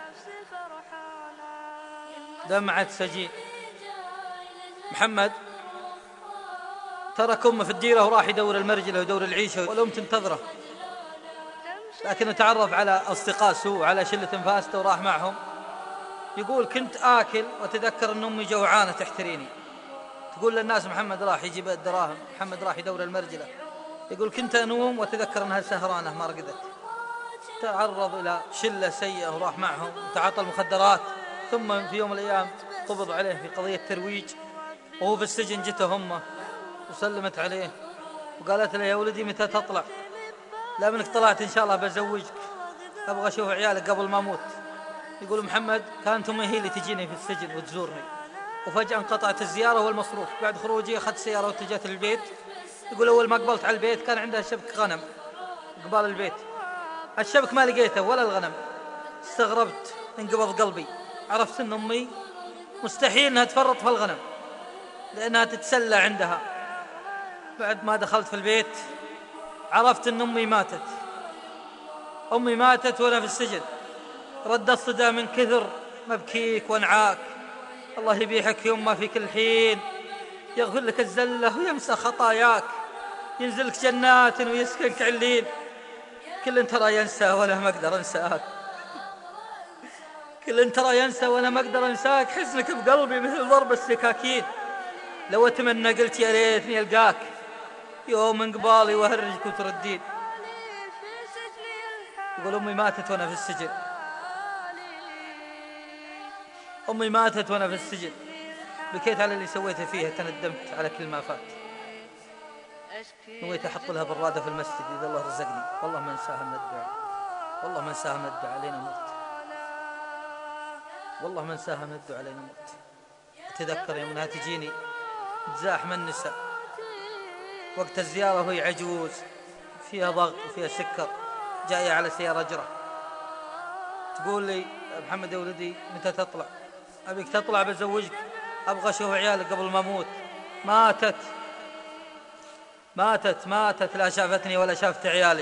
دمعة سجين. محمد ترك أمه في الديرة وراح يدور المرجلة ويدور العيشة، والأم تنتظره، لكنه تعرف على أصدقاء سوء، على شلة فاسدة وراح معهم. يقول كنت آكل وتذكر أن أمي جوعانة تحتريني. تقول للناس محمد راح يجيب الدراهم، محمد راح يدور المرجلة. يقول كنت أنوم وتذكر أنها سهرانة ما رقدت. تعرض إلى شلة سيئة وراح معهم وتعاطى المخدرات. ثم في يوم من الأيام قبض عليه في قضية ترويج، وهو في السجن جته أمه وسلمت عليه وقالت له يا ولدي متى تطلع؟ لا منك طلعت إن شاء الله بزوجك، أبغى أشوف عيالك قبل ما أموت. يقول محمد كانت أمي هي اللي تجيني في السجن وتزورني، وفجأة انقطعت الزيارة والمصروف. بعد خروجي أخذت سيارة واتجهت للبيت. يقول أول ما قبلت على البيت كان عندها شبك غنم قبال البيت، الشبك ما لقيته ولا الغنم. استغربت، انقبض قلبي، عرفت أن أمي مستحيل أنها تفرط في الغنم لأنها تتسلى عندها. بعد ما دخلت في البيت عرفت أن أمي ماتت. أمي ماتت وأنا في السجن. ردت صدى من كثر مبكيك وانعاك. الله يبيحك يما في كل حين، يغفر لك الزلة ويمسى خطاياك، ينزلك جنات ويسكنك علين. كل ترى ينسى ولا ما أقدر أنساك، كل ترى ينسى ولا ما أقدر أنساك. حزنك بقلبي مثل ضرب السكاكين، لو أتمنى قلت يا ريتني ألقاك يوم من قبالي وأهرجك وتردين. يقول أمي ماتت وأنا في السجن، أمي ماتت وأنا في السجن، بكيت على اللي سويته فيها، تندمت على كل ما فات. نويت أحط لها برادة في المسجد إذا الله رزقني، والله ما انساها من الدعاء، والله ما انساها من الدعاء لين أموت، والله ما انساها من الدعاء لين أموت. أتذكر يوم أنها تجيني تزاحم النساء وقت الزيارة وهي عجوز فيها ضغط وفيها سكر، جاية على سيارة أجرة، تقول لي محمد يا ولدي متى تطلع؟ أبيك تطلع بزوجك، أبغى أشوف عيالك قبل ما أموت. ماتت لا شافتني ولا شافت عيالي.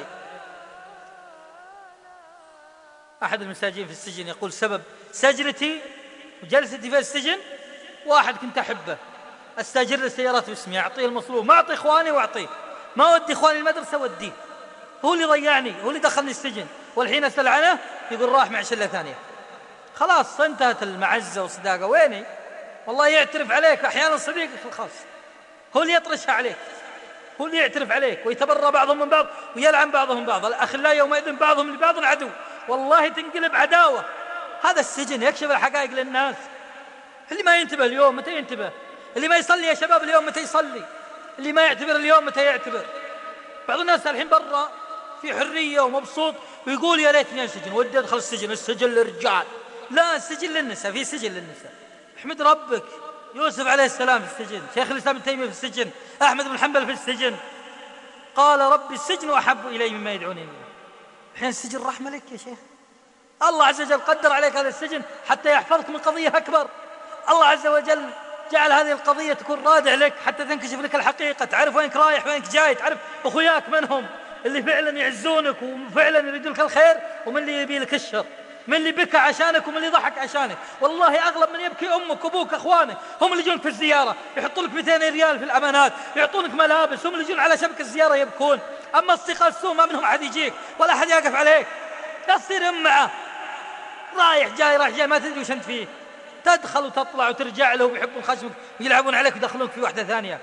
أحد المساجين في السجن يقول سبب سجنتي وجلستي في السجن واحد كنت أحبه، أستأجر له سيارات باسمي، أعطيه المصروف، ما أعطي إخواني وأعطيه، ما ودي إخواني المدرسة وديه، هو اللي ضيعني، هو اللي دخلني السجن، والحين أسأل عنه يقول راح مع شلة ثانية. خلاص انتهت المعزة والصداقة. ويني؟ والله يعترف عليك أحيانا صديقك الخاص، هو اللي يطرشها عليك، هو اللي يعترف عليك، ويتبرى بعضهم من بعض ويلعن بعضهم بعض. الأخلاء يومئذ بعضهم لبعض عدو، والله تنقلب عداوة. هذا السجن يكشف الحقائق للناس. اللي ما ينتبه اليوم متى ينتبه؟ اللي ما يصلي يا شباب اليوم متى يصلي؟ اللي ما يعتبر اليوم متى يعتبر؟ بعض الناس الحين برا في حرية ومبسوط ويقول يا ليتني انسجن، ودي ادخل السجن، السجن للرجال. لا، السجن للنساء، في سجن للنساء. احمد ربك، يوسف عليه السلام في السجن، شيخ الإسلام ابن تيمية في السجن، أحمد بن حنبل في السجن، قال ربي السجن أحب إلي مما يدعونني إليه. الحين السجن رحمة لك يا شيخ، الله عز وجل قدر عليك هذا السجن حتى يحفظك من قضية أكبر. الله عز وجل جعل هذه القضية تكون رادع لك حتى تنكشف لك الحقيقة، تعرف وينك رايح وينك جاي، تعرف أخوياك منهم اللي فعلا يعزونك وفعلا يريدون لك الخير، ومن اللي يبي لك الشر، من اللي بكى عشانك ومن اللي ضحك عشانك. والله أغلب من يبكي أمك وأبوك أخوانك، هم اللي يجونك في الزيارة يحطوا لك 200 ريال في الأمانات، يعطونك ملابس، هم اللي يجون على شبكة الزيارة يبكون. أما أصدقاء السوء ما منهم أحد يجيك ولا أحد يقف عليك، لا تصير معه رايح جاي ما تدري وش أنت فيه، تدخل وتطلع وترجع له ويحبون خشمك ويلعبون عليك ويدخلونك في واحدة ثانية.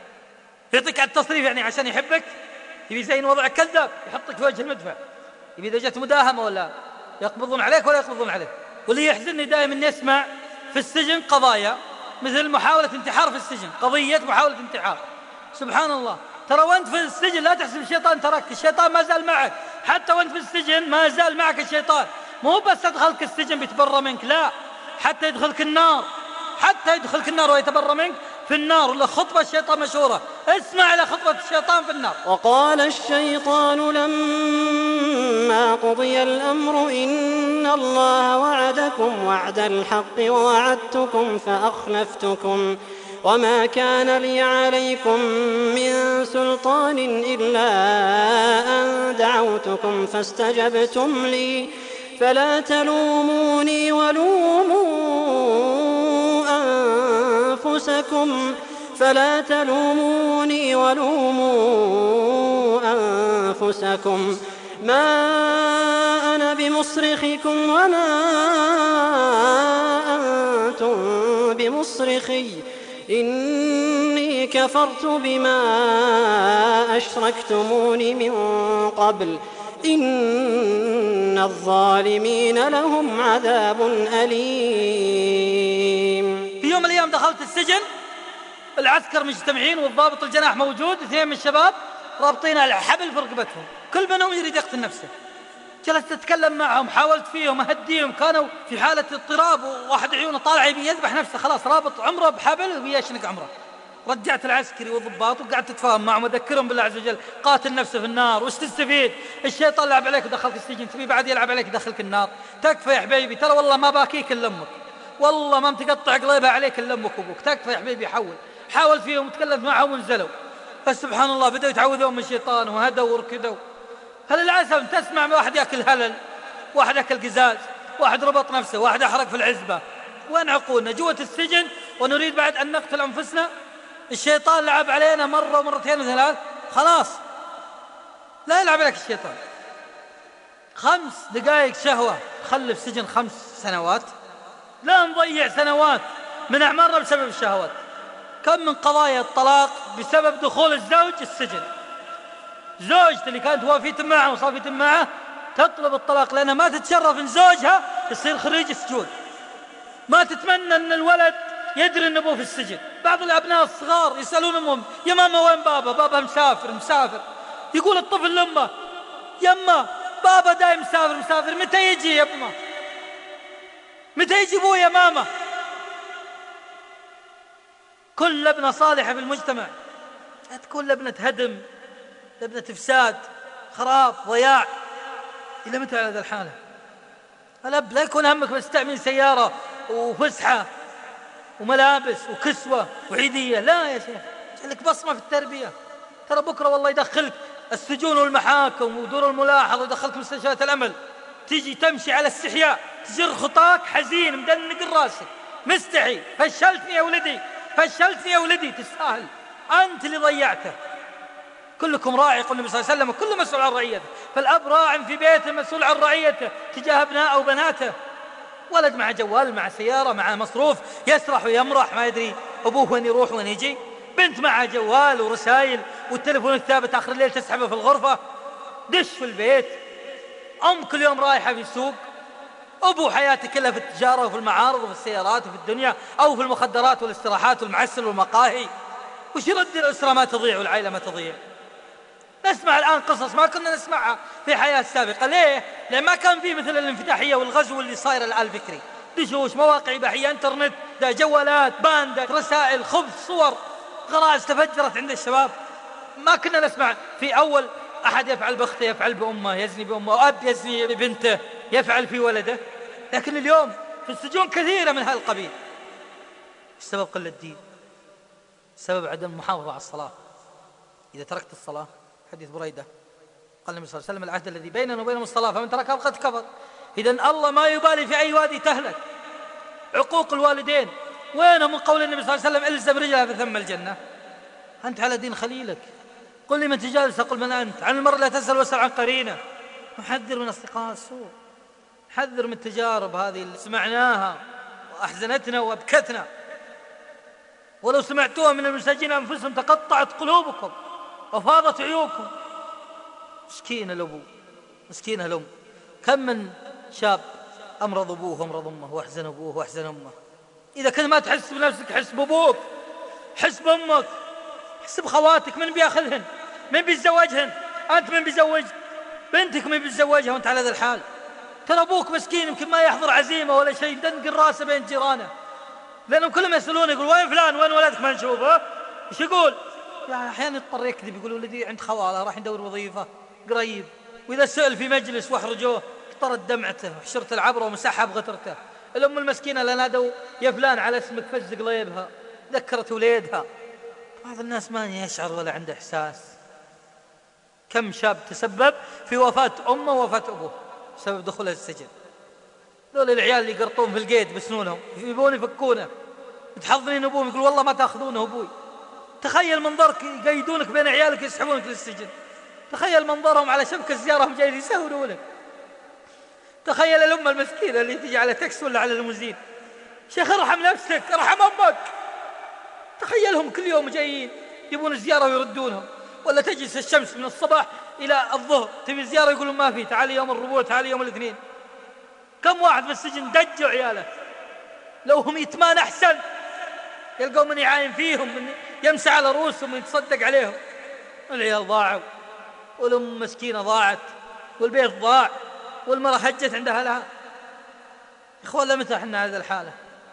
يعطيك على التصريف يعني عشان يحبك، يبي يزين وضعك كذاب، يحطك في وجه المدفع، يبي إذا جت مداهمة ولا يقبضون عليك ولا يقبضون عليك. واللي يحزنني دائما نسمع في السجن قضايا مثل محاولة انتحار في السجن، قضية محاولة انتحار. سبحان الله، ترى وانت في السجن لا تحسب الشيطان ترك، الشيطان ما زال معك، حتى وانت في السجن ما زال معك الشيطان. مو بس أدخلك السجن بيتبرى منك، لا، حتى يدخلك النار ويتبرى منك في النار. ولا خطبة الشيطان مشهورة، اسمع إلى خطبة الشيطان في النار. وقال الشيطان لما قضي الأمر إن الله وعدكم وعد الحق ووعدتكم فأخلفتكم وما كان لي عليكم من سلطان إلا أن دعوتكم فاستجبتم لي فلا تلوموني ولوموا أنفسكم ما أنا بمصرخكم وما أنتم بمصرخي إني كفرت بما أشركتمون من قبل إن الظالمين لهم عذاب أليم. في يوم من الأيام دخلت السجن، العسكر مجتمعين والضابط الجناح موجود، 2 من الشباب رابطين على حبل في رقبتهم، كل منهم يريد يقتل نفسه. جلست أتكلم معهم، حاولت فيهم أهديهم، كانوا في حالة اضطراب، وواحد عيونه طالع يبي يذبح نفسه، خلاص رابط عمره بحبل ويشنق عمره. رجعت العسكري والضباط وقعدت أتفاهم معهم وأذكرهم بالله عز وجل، قاتل نفسه في النار وش تستفيد؟ الشيطان لعب عليك ودخلك السجن، تبي بعد يلعب عليك يدخلك النار؟ تكفى يا حبيبي، ترى والله ما باكيك إلا أمك، والله ما متقطع قليبها عليك إلا أمك وأبوك، تكفى يا حبيبي. حاول فيهم وتكلمت معهم ونزلوا، بس سبحان الله بدأوا يتعوذون من الشيطان وهدوا وركدوا. هل العسل تسمع واحد يأكل هلل، واحد أكل قزاز، واحد ربط نفسه، واحد أحرق في العزبة. وين عقولنا؟ جوة السجن ونريد بعد أن نقتل أنفسنا. الشيطان لعب علينا مرة ومرتين وثلاث، خلاص لا يلعب عليك الشيطان. 5 دقائق شهوة خلف سجن 5 سنوات، لا نضيع سنوات من أعمارنا بسبب الشهوات. كم من قضايا الطلاق بسبب دخول الزوج السجن، زوجته اللي كانت وافية معه وصافية معه تطلب الطلاق لأنها ما تتشرف إن زوجها يصير خريج السجون، ما تتمنى أن الولد يدري أن أبوه في السجن. بعض الأبناء الصغار يسألون أمهم يا ماما وين بابا؟ بابا مسافر. يقول الطفل لأمه يما بابا دايم مسافر، متى يجي يا أمه؟ متى يجي أبوه يا ماما؟ كل لبنة صالحة في المجتمع، لا تكون لبنة هدم، لبنة إفساد، خراب، ضياع. إلى متى على هذا الحالة؟ الأب لا يكون همك بس تأمين سيارة وفسحة وملابس وكسوة وعيدية، لا يا شيخ، لك بصمة في التربية. ترى بكرة والله يدخلك السجون والمحاكم ودور الملاحظة ويدخلك مستشفيات الأمل، تيجي تمشي على استحياء، تجر خطاك حزين مدنق راسك مستحي، فشلتني يا ولدي، فشلتني يا ولدي، تستاهل، أنت اللي ضيعته. كلكم راعي يقول النبي صلى الله عليه وسلم، وكل مسؤول عن رعيته، فالأب راع في بيته مسؤول عن رعيته تجاه أبنائه وبناته. ولد مع جوال، مع سيارة، مع مصروف، يسرح ويمرح ما يدري أبوه وين يروح وين يجي. بنت مع جوال ورسائل والتلفون الثابت آخر الليل تسحبه في الغرفة، دش في البيت. أم كل يوم رايحة في السوق، أبو حياتي كلها في التجارة وفي المعارض وفي السيارات وفي الدنيا، أو في المخدرات والاستراحات والمعسل والمقاهي. وش يرد الأسرة ما تضيع والعائلة ما تضيع؟ نسمع الآن قصص ما كنا نسمعها في حياة سابقة. ليه؟ لأن ما كان فيه مثل الانفتاحية والغزو اللي صاير الآن الفكري، دشوش، مواقع إباحية، انترنت، جوالات، باندة، رسائل، خبث، صور، غرائز تفجرت عند الشباب. ما كنا نسمع في أول أحد يفعل بأخته، يفعل بأمه، يزني بأمه، وأب يزني ببنته، يفعل في ولده. لكن اليوم في السجون كثيرة من هذا القبيل. السبب قلة الدين، السبب عدم المحافظة على الصلاة. إذا تركت الصلاة، حديث بريدة قال النبي صلى الله عليه وسلم: العهد الذي بيننا وبينهم الصلاة، فمن تركها فقد كفر. إذن الله ما يبالي في أي وادي تهلك. عقوق الوالدين وين من قول النبي صلى الله عليه وسلم: الزم رجلها فثم الجنة؟ أنت على دين خليلك. قل لي من تجالس، أقول من أنت. عن المرء لا تسأل واسأل عن قرينه. نحذر من أصدقاء السوء، نحذر من التجارب هذه اللي سمعناها وأحزنتنا وأبكتنا. ولو سمعتوها من المساجين أنفسهم تقطعت قلوبكم وفاضت عيوبكم. مسكين الأبو، مسكينة الأم. كم من شاب أمرض أبوه وأمرض أمه، وأحزن أبوه وأحزن أمه. إذا كنت ما تحس بنفسك، حس بأبوك، حس بأمك، حس بخواتك. من بياخذهن؟ من بيتزوجهن؟ أنت من بيزوج بنتك؟ من بيتزوجها وأنت على هذا الحال؟ ترى أبوك مسكين يمكن ما يحضر عزيمة ولا شيء، دنق الراسة بين جيرانه، لأنهم كلهم يسألون، يقول: وين فلان؟ وين ولدك؟ ما نشوفه. إيش يقول؟ يعني أحيانا يضطر يكذب، يقول: ولدي عند خواله راح يدور وظيفة قريب. وإذا سأل في مجلس واحرجوه اخترت دمعته وحشرت العبرة ومسحها بغترته. الأم المسكينة لا نادوا: يا فلان على اسمك، فز قليبها، ذكرت وليدها. بعض الناس ما يشعر ولا عنده إحساس. كم شاب تسبب في وفاة أمه ووفاة أبوه بسبب دخوله السجن. دول العيال اللي يقرطون في القيد بسنونهم، يبون يفكونه، متحضنين أبوهم، يقول: والله ما تأخذونه أبوي. تخيل منظرك، يقيدونك بين عيالك يسحبونك للسجن. تخيل منظرهم على شبكة الزيارة هم جايين يسهروا لك. تخيل الأمة المسكينة اللي تجي على تاكس ولا على الموزين. شيخ ارحم نفسك، ارحم أمك. تخيلهم كل يوم جايين يبون زيارة ويردونهم. ولا تجلس الشمس من الصباح إلى الظهر، تبي زيارة يقولون ما في، تعالي يوم الربوع، تعالي يوم الاثنين. كم واحد في السجن دجوا عياله، لو هم يتمان أحسن، يلقوا من يعاين فيهم، من يمسح على رؤوسهم، من يتصدق عليهم. العيال ضاعوا، والأم مسكينة ضاعت، والبيت ضاع، والمرأة هجت عند أهلها. إخوان لمتى احنا هذه الحالة؟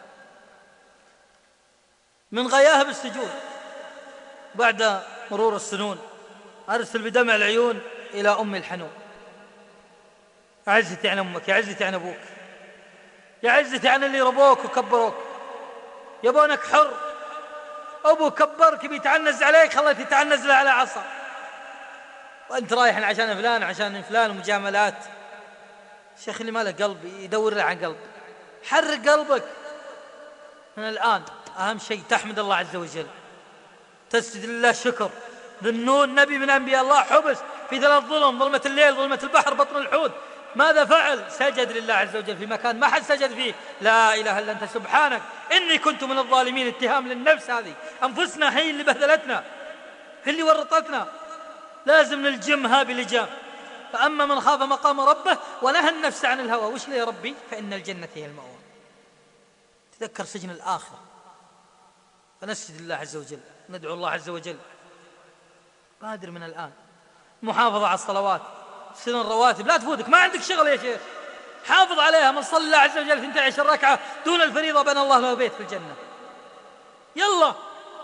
من غياهب السجون بعد مرور السنون أرسل بدمع العيون إلى أم الحنون: يا عزتي عن أمك، يا عزتي عن أبوك، يا عزتي عن اللي ربوك وكبروك. يبونك حر، أبوك كبرك بيتعنز عليك، خليت يتعنز له على عصا، وأنت رايح عشان فلان عشان فلان ومجاملات. الشيخ اللي ما له قلب يدور له عن قلب. حرك قلبك من الآن. أهم شيء تحمد الله عز وجل، تسجد لله شكر. ذنون نبي من أنبياء الله حبس في 3 ظلم: ظلمة الليل، ظلمة البحر، بطن الحوت. ماذا فعل؟ سجد لله عز وجل في مكان ما حد سجد فيه. لا إله إلا أنت سبحانك إني كنت من الظالمين. اتهام للنفس، هذه أنفسنا هي اللي بهدلتنا، هي اللي ورطتنا. لازم نلجمها بلجام. فأما من خاف مقام ربه ونهى النفس عن الهوى، وش لي يا ربي؟ فإن الجنة هي المأوى. تذكر سجن الآخرة. فنسجد الله عز وجل، ندعو الله عز وجل. بادر من الآن. محافظة على الصلوات، سنن الرواتب لا تفوتك. ما عندك شغل يا شيخ، حافظ عليها. من صلى الله عز وجل 12 ركعة دون الفريضة بنى الله له بيت في الجنة. يلا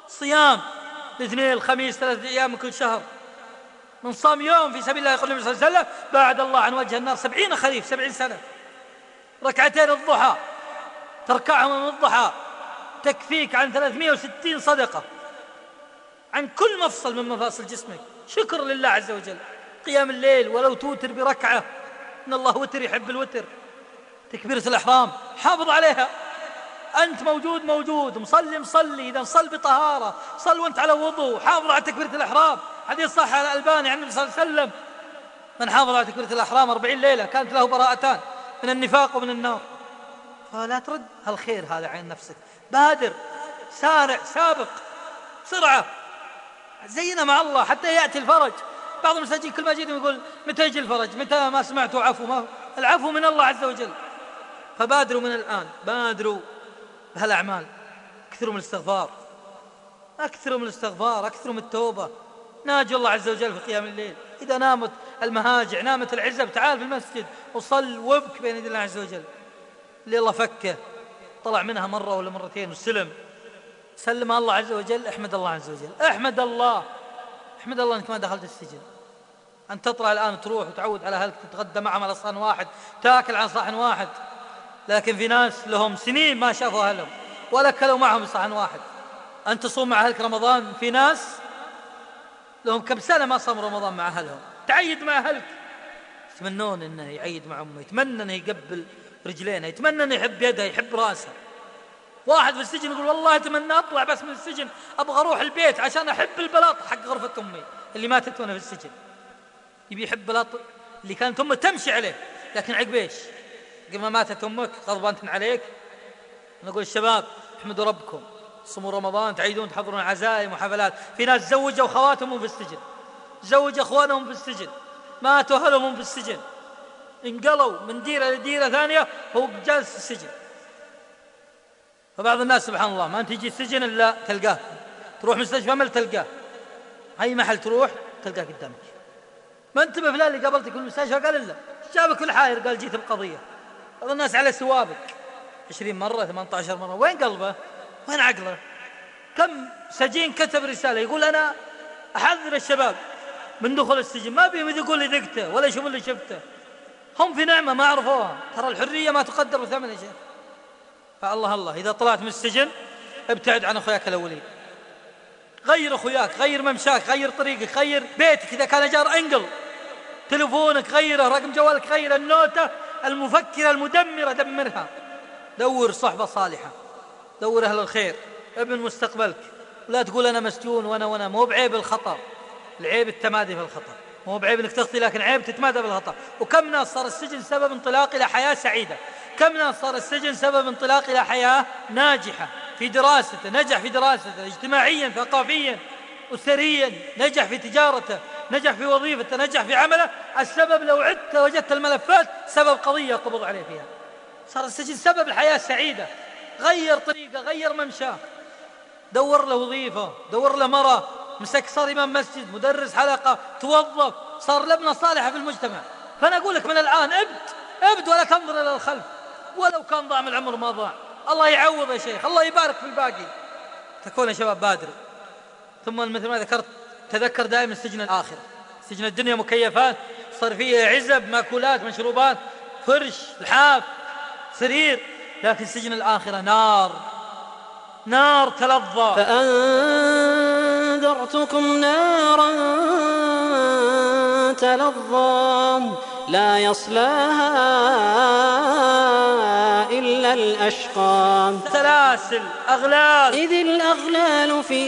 صيام الاثنين الخميس 3 أيام من كل شهر. من صام يوم في سبيل الله يقول النبي صلى الله عليه وسلم بعد الله عن وجه النار 70 خريف 70 سنة. ركعتين الضحى تركعهم من الضحى تكفيك عن 360 صدقة عن كل مفصل من مفاصل جسمك، شكر لله عز وجل. قيام الليل ولو توتر بركعة، إن الله وتر يحب الوتر. تكبيرة الإحرام حافظ عليها، أنت موجود مصلي، إذا صل بطهارة، صل وأنت على وضوء، حافظ على تكبيرة الإحرام. حديث صح على الألباني عن النبي صلى الله عليه وسلم من حافظ على تكبيرة الإحرام 40 ليلة كانت له براءتان من النفاق ومن النار. فلا ترد هالخير هذا عين نفسك، بادر، سارع، سابق، سرعة، زينا مع الله حتى يأتي الفرج. بعض المساجين كل ما جيتم يقول متى يجي الفرج، متى ما سمعتوا عفو، ما العفو من الله عز وجل. فبادروا من الآن، بادروا بهالأعمال. أكثروا من الاستغفار، أكثروا من التوبة. ناجوا الله عز وجل في قيام الليل. إذا نامت المهاجع، نامت العزب، تعال في المسجد وصل وابك بين يدي الله عز وجل. اللي الله فكه طلع منها مرة ولا مرتين وسلم، سلم الله عز وجل، احمد الله عز وجل، احمد الله انك ما دخلت السجن. أن تطلع الآن وتروح وتعود على أهلك، تتغدى معهم على صحن واحد، تأكل على صحن واحد. لكن في ناس لهم سنين ما شافوا أهلهم ولا أكلوا معهم صحن واحد. أن تصوم مع أهلك رمضان، في ناس لهم كم سنة ما صاموا رمضان مع أهلهم. تعيد مع أهلك، يتمنون أنه يعيد مع أمه، يتمنى أنه يقبل رجلينه، يتمنى أنه يحب يدها، يحب راسها. واحد في السجن يقول والله أتمنى أطلع بس من السجن، أبغى أروح البيت عشان أحب البلاط حق غرفة أمي اللي ماتت وأنا في السجن. يبي يحب بلاط اللي كانت أمه تمشي عليه، لكن عقب إيش؟ قبل ما ماتت أمك غضبانة عليك. نقول الشباب احمدوا ربكم، صوموا رمضان، تعيدون، تحضرون عزائم وحفلات. في ناس زوجوا خواتهم في السجن، زوج أخوانهم في السجن، ماتوا أهلهم في السجن، انقلوا من ديرة لديرة ثانية، هو جالس في السجن. فبعض الناس سبحان الله ما تجي السجن إلا تلقاه، تروح مستشفى ما تلقاه، أي محل تروح تلقاه قدامك. ما انتبه فلان اللي قابلتك في المستشفى قال إلا جابك في الحائر قال جيت بقضية. بعض الناس على سوابك 20 مرة 18 مرة، وين قلبه؟ وين عقله؟ كم سجين كتب رسالة يقول أنا أحذر الشباب من دخول السجن، ما بيهم يقول لي ذقته ولا يشوفون اللي شفته، هم في نعمة ما عرفوها. ترى الحرية ما تقدر بثمن يا شيخ. فالله إذا طلعت من السجن ابتعد عن أخوياك الأولين، غير أخوياك، غير ممشاك، غير طريقك، غير بيتك، إذا كان جار انقل، تلفونك غيره، رقم جوالك غير، النوتة المفكرة المدمرة دمرها. دور صحبة صالحة، دور أهل الخير، ابن مستقبلك. ولا تقول أنا مسجون وأنا مو بعيب الخطأ، العيب التمادي في الخطأ، مو بعيب أنك تخطي، لكن عيب تتمادى في الخطأ. وكم ناس صار السجن سبب انطلاق إلى حياة سعيدة، كم ناس صار السجن سبب انطلاق إلى حياة ناجحة في دراسته، نجح في دراسته اجتماعيا ثقافيا أسريا، نجح في تجارته، نجح في وظيفته، نجح في عمله. السبب لو عدت وجدت الملفات سبب قضية قبض عليه فيها. صار السجن سبب الحياة السعيدة، غير طريقه، غير ممشاه، دور له وظيفة، دور له مرة، مسك صار إمام مسجد، مدرس حلقة، توظف، صار لبنة صالحة في المجتمع. فأنا أقول لك من الآن ابد ولا تنظر إلى الخلف، ولو كان ضاع من العمر ما ضاع، الله يعوض يا شيخ، الله يبارك في الباقي. تكون يا شباب بادر. ثم مثل ما ذكرت تذكر دائما السجن الآخر. سجن الدنيا مكيفات، صار فيه عزب، مأكولات، مشروبات، فرش، لحاف، سرير، لكن سجن الآخرة نار تلظى. فأنذرتكم نارا تلظى لا يصلاها إلا الأشقى. سلاسل، أغلال، إذ الأغلال في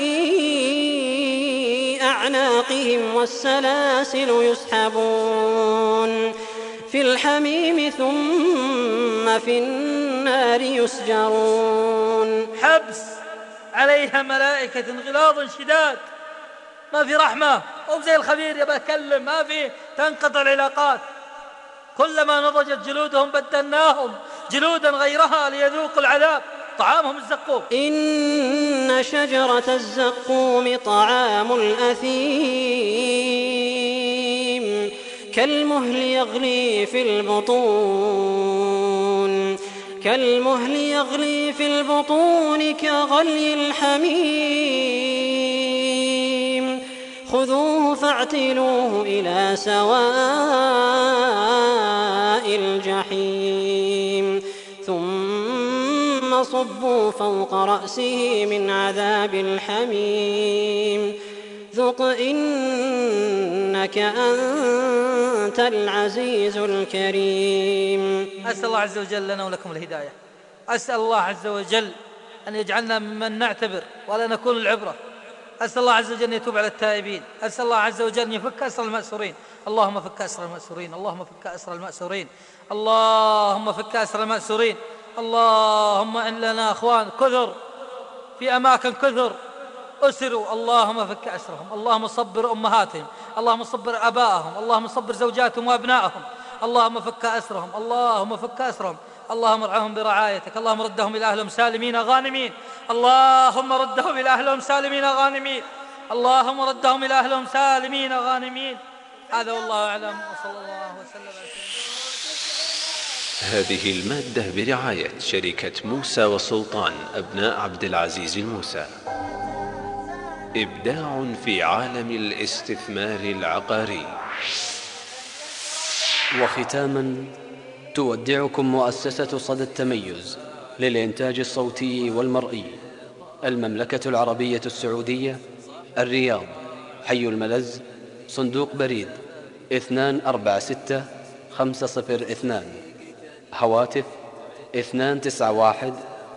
أعناقهم والسلاسل يسحبون في الحميم ثم في النار يسجرون. حبس عليها ملائكة غلاظ شداد، ما في رحمة، أو زي الخبير يبقى أتكلم، ما في، تنقطع العلاقات. كلما نضجت جلودهم بدلناهم جلودا غيرها ليذوقوا العذاب. طعامهم الزقوم. إن شجرة الزقوم طعام الأثيم كالمهل يغلي في البطون كالمهل يغلي في البطون كغلي الحميم خذوه فاعتلوه إلى سواء الجحيم ثم صبوا فوق رأسه من عذاب الحميم ذق إنك أنت العزيز الكريم. أسأل الله عز وجل لنا ولكم الهداية. أسأل الله عز وجل أن يجعلنا ممن نعتبر ولا نكون العبرة. أسأل الله عز وجل أن يتوب على التائبين. أسأل الله عز وجل أن يفك أسر المأسورين. اللهم فك أسر المأسورين، اللهم فك أسر المأسورين، اللهم فك أسر المأسورين. اللهم إن لنا أخوان كثر في أماكن كثر أسروا، اللهم فك أسرهم، اللهم صبر أمهاتهم، اللهم صبر أبائهم، اللهم صبر زوجاتهم وأبنائهم، اللهم فك أسرهم، اللهم فك أسرهم، اللهم ارعاهم برعايتك، اللهم ردهم إلى أهلهم سالمين غانمين، اللهم ردهم إلى أهلهم سالمين غانمين، اللهم ردهم إلى أهلهم سالمين غانمين. هذا والله أعلم، وصلى الله وسلم على هذه المادة برعاية شركة موسى وسلطان أبناء عبد العزيز الموسى. إبداع في عالم الاستثمار العقاري. وختاما تودعكم مؤسسة صدى التميز للإنتاج الصوتي والمرئي، المملكة العربية السعودية، الرياض، حي الملز، صندوق بريد 246502، هواتف 291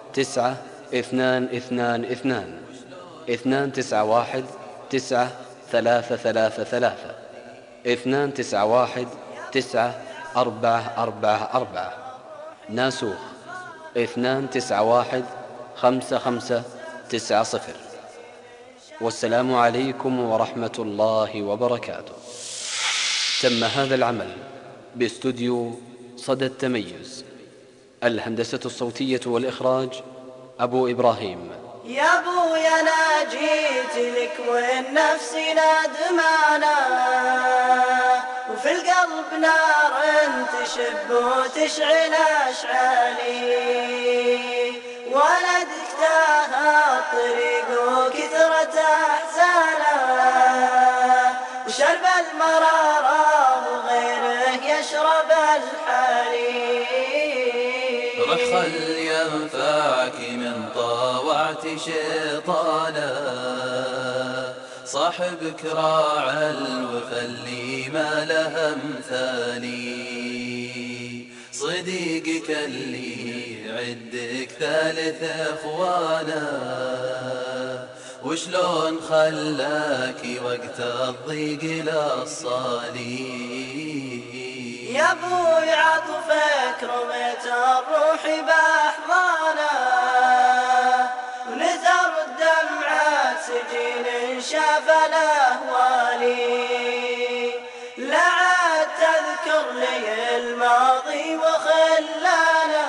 9222 291 9333 291 9444 ناسوخ 291 5590. والسلام عليكم ورحمة الله وبركاته. تم هذا العمل باستوديو صدى التميز. الهندسة الصوتية والإخراج أبو إبراهيم. يا ابويا انا جيت لك والنفس ندمانة، وفي القلب نار تشب وتشعل اشعالي، ولدك تاه الطريق وكثرة احزانه، وشرب المرارة وغيره يشرب الحليب. روح خل ينفعك من طاوعت شيطانا، صاحبك راعى الوفا اللي ما له امثالي، صديقك اللي عندك ثالث اخوانا، وشلون خلاك وقت الضيق للصالي. يا ابوي عطفك رميت الروح باحضانه، ونثر الدمعات سجين شاف الاهوالي، لا عاد تذكر لي الماضي وخلانا،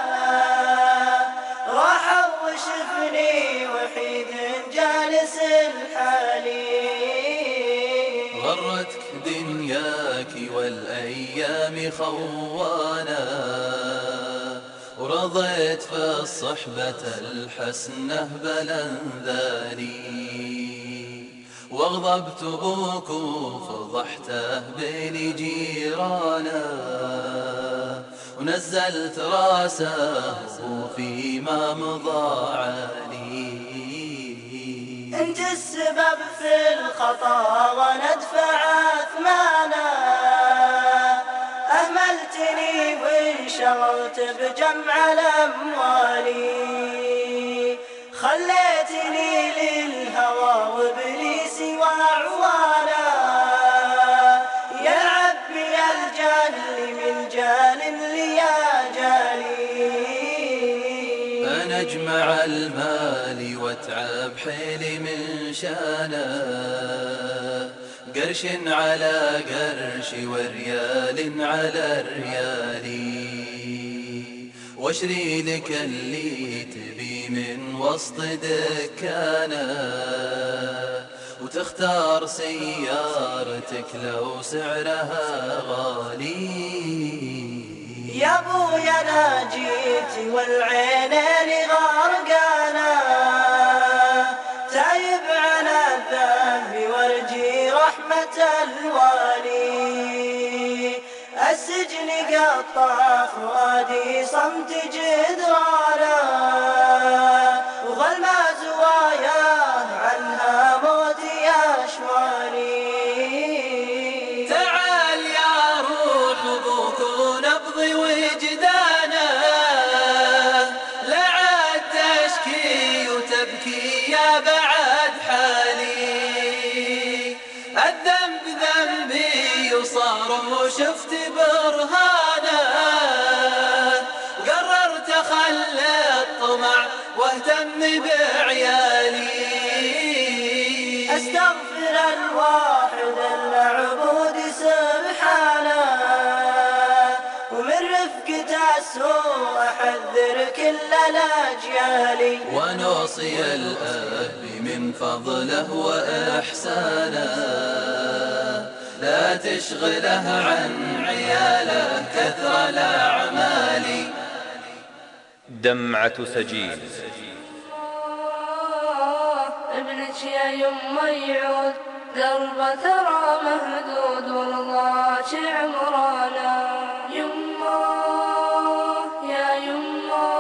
راح وشفني وحيد جالس الحالي. غرتك دنياك والأيام خوانا، ورضيت في الصحبة الحسنة بلنذاني، واغضبت ابوك وفضحته بين جيرانا، ونزلت راسه فيما مضى علي. انت السبب في الخطا وندفع اثمانا، اهملتني وانشغلت بجمع الاموال، خليتني للهوى وابليسي واعوانا، يلعب بي الجهل من جال ليا جالي. انا اجمع المال واتعب حيلي من شانه، قرش على قرش وريال على ريال، واشري لك اللي تبي من وسط دكانه، وتختار سيارتك لو سعرها غالي. يا ابويا لا جيت والعينين غرقانا تايب على الذنب وارجي رحمة الوالي السجن قطع فؤادي صمت جدرانا وظلم زواياه عنها موتي أشوالي تعال يا روح ابوك ونبضي وجدانا لعد تشكي وتبكي يا بعد حالي الذنب ذنبي وصار وشفت برهانه قررت اخلي الطمع واهتم بعيالي استغفر الواحد المعبود سبحانه ومن رفقة السوء احذر كل الاجيال ونوصي الاب من فضله واحسانه لا تشغله عن عياله كثر الاعمال. دمعة سجين. ابنك يا يمه يعود قلبه ترى مهدود ورضاك عمرانا يمه يا يمه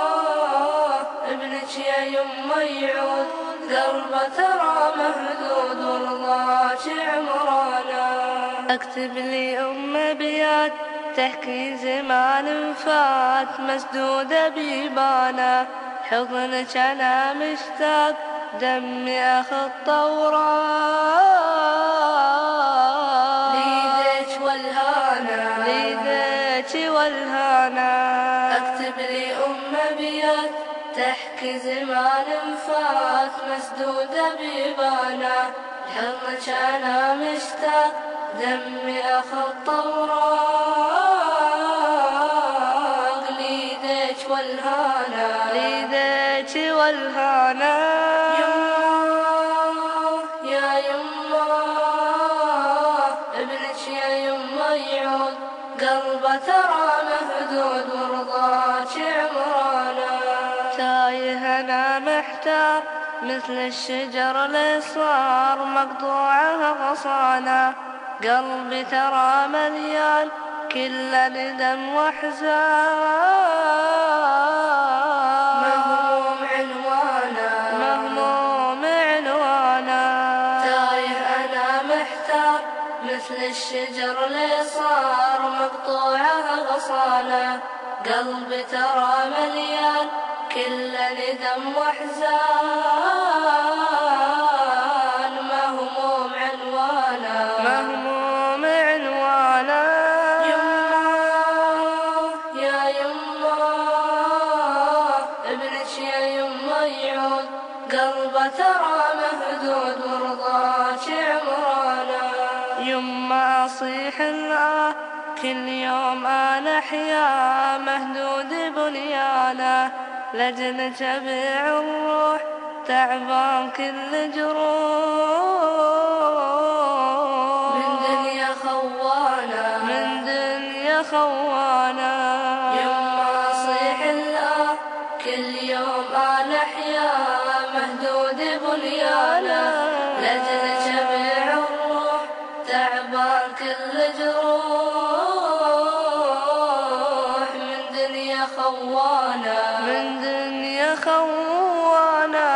ابنك يا يمه يعود قلبه ترى مهدود ورضاك عمرانا اكتب لي ابيات تحكي زمان فات مسدودة بيبانا حضنك أنا مشتاق دمي أخط وراء ليدك والهانا ليدك والهانا اكتب لي أبيات تحكي زمان فات مسدودة بيبانا حضنك أنا مشتاق دمي أخط وراق ليدك والهانا ليدك والهانا يا يمه ابنك يا يمه يعود قلبه ترى مهدود ورضاك عمرانا تايه أنا محتار مثل الشجر اللي صار مقطوعه غصانا قلبي ترى مليان كل ندم واحزان مهموم عنوانا مهموم عنوانا تايه انا محتار مثل الشجر اللي صار مقطوعه غصانا قلبي ترى مليان كل ندم واحزان مهموم عنوانا مهموم عنوانا يا يمه ابنك يا يمه يعود قلبه ترى مهدود ورضاك عمرانا يمه اصيح الآه كل يوم انا احيا مهدود بنيانا لجنك ابيع الروح تعبان كل جروح من دنيا خوانا من دنيا خوانا يما اصيح الآه كل يوم انا احيا مهدود بنيانا لجنك ابيع الروح تعبان كل جروح من دنيا خوانا من دنيا خوانا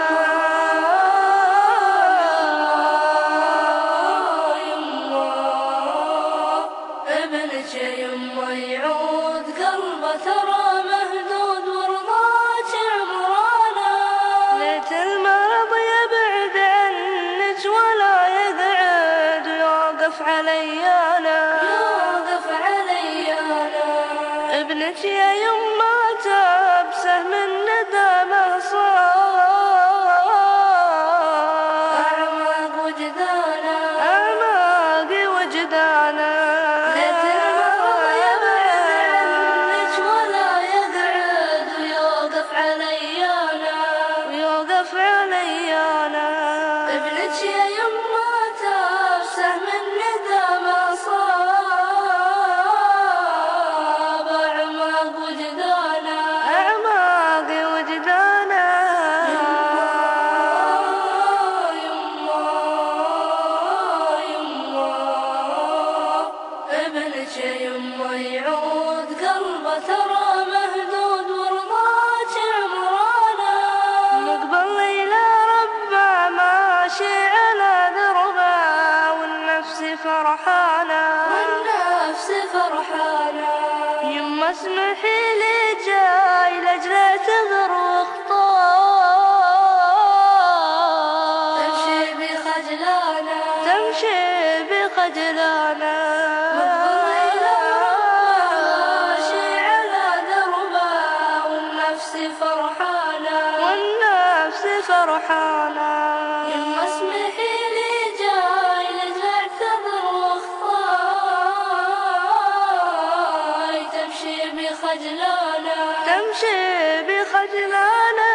ابنك يا يمه يعود قلبه ترى مهدود ورضاك عمرانا ليت المرض يبعد عنك ولا يقعد ويوقف عليانا يوقف عليانا ابنك يا يمه تبسه من ندمه صار أعماق وجدانا أعماق وجدانا ليت المرض يبعد عنك ولا يقعد ويوقف عليانا ويوقف عليانا ابنك يا يمه تبسه من ندمه صاب اسمحي لي جاي لأجل اعتذر واخطاء. تمشي بخجلانا تمشي بخجلانا ماشي على دربه والنفس فرحانة والنفس فرحانة. يما اسمحي لي جاي لأجل اعتذر واخطاء. تمشي بخجلانا تمشي بخجلانا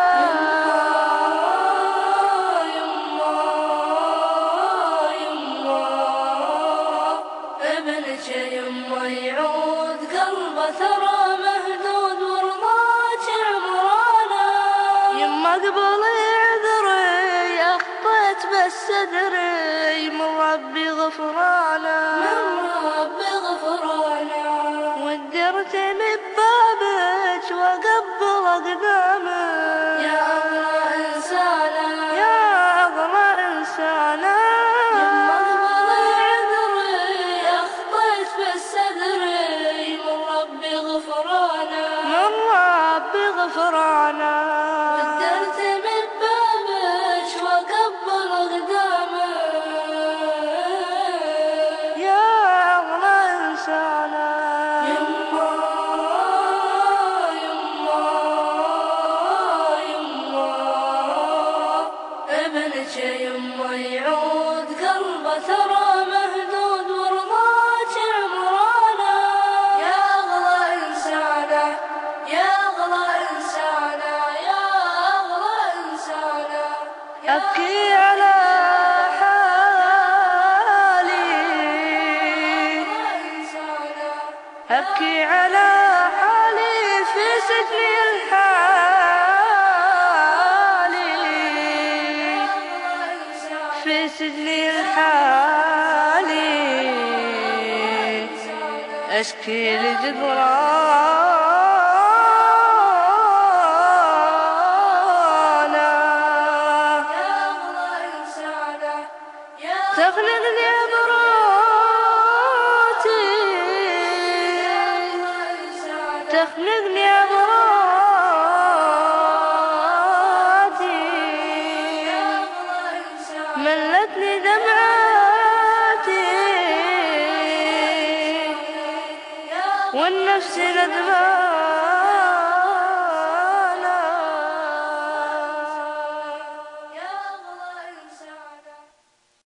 يما يعود قلبه ثرى مهدود ورضاك عمرانا. يما قبلي عذري أخطيت بس أدري من ربي غفرانا من ربي غفرانا. ودرتني ببابك وأقبل أقدامك يا أغلى إنسانا يا أغلى إنسانا. غفرانا ودرت من بابك وقبل قدامك يا أغلى إنسانا. يما يما يما ابنك يما يعود قلبه ثرى مهدود ورضاك عمرانا. يا أغلى إنسانا يا أبكي على حالي أبكي على حالي في سجني الحالي في سجني الحالي. أشكي لجدران تخنقني عبراتي تخنقني عبراتي ملتني دمعاتي والنفس ندماتي.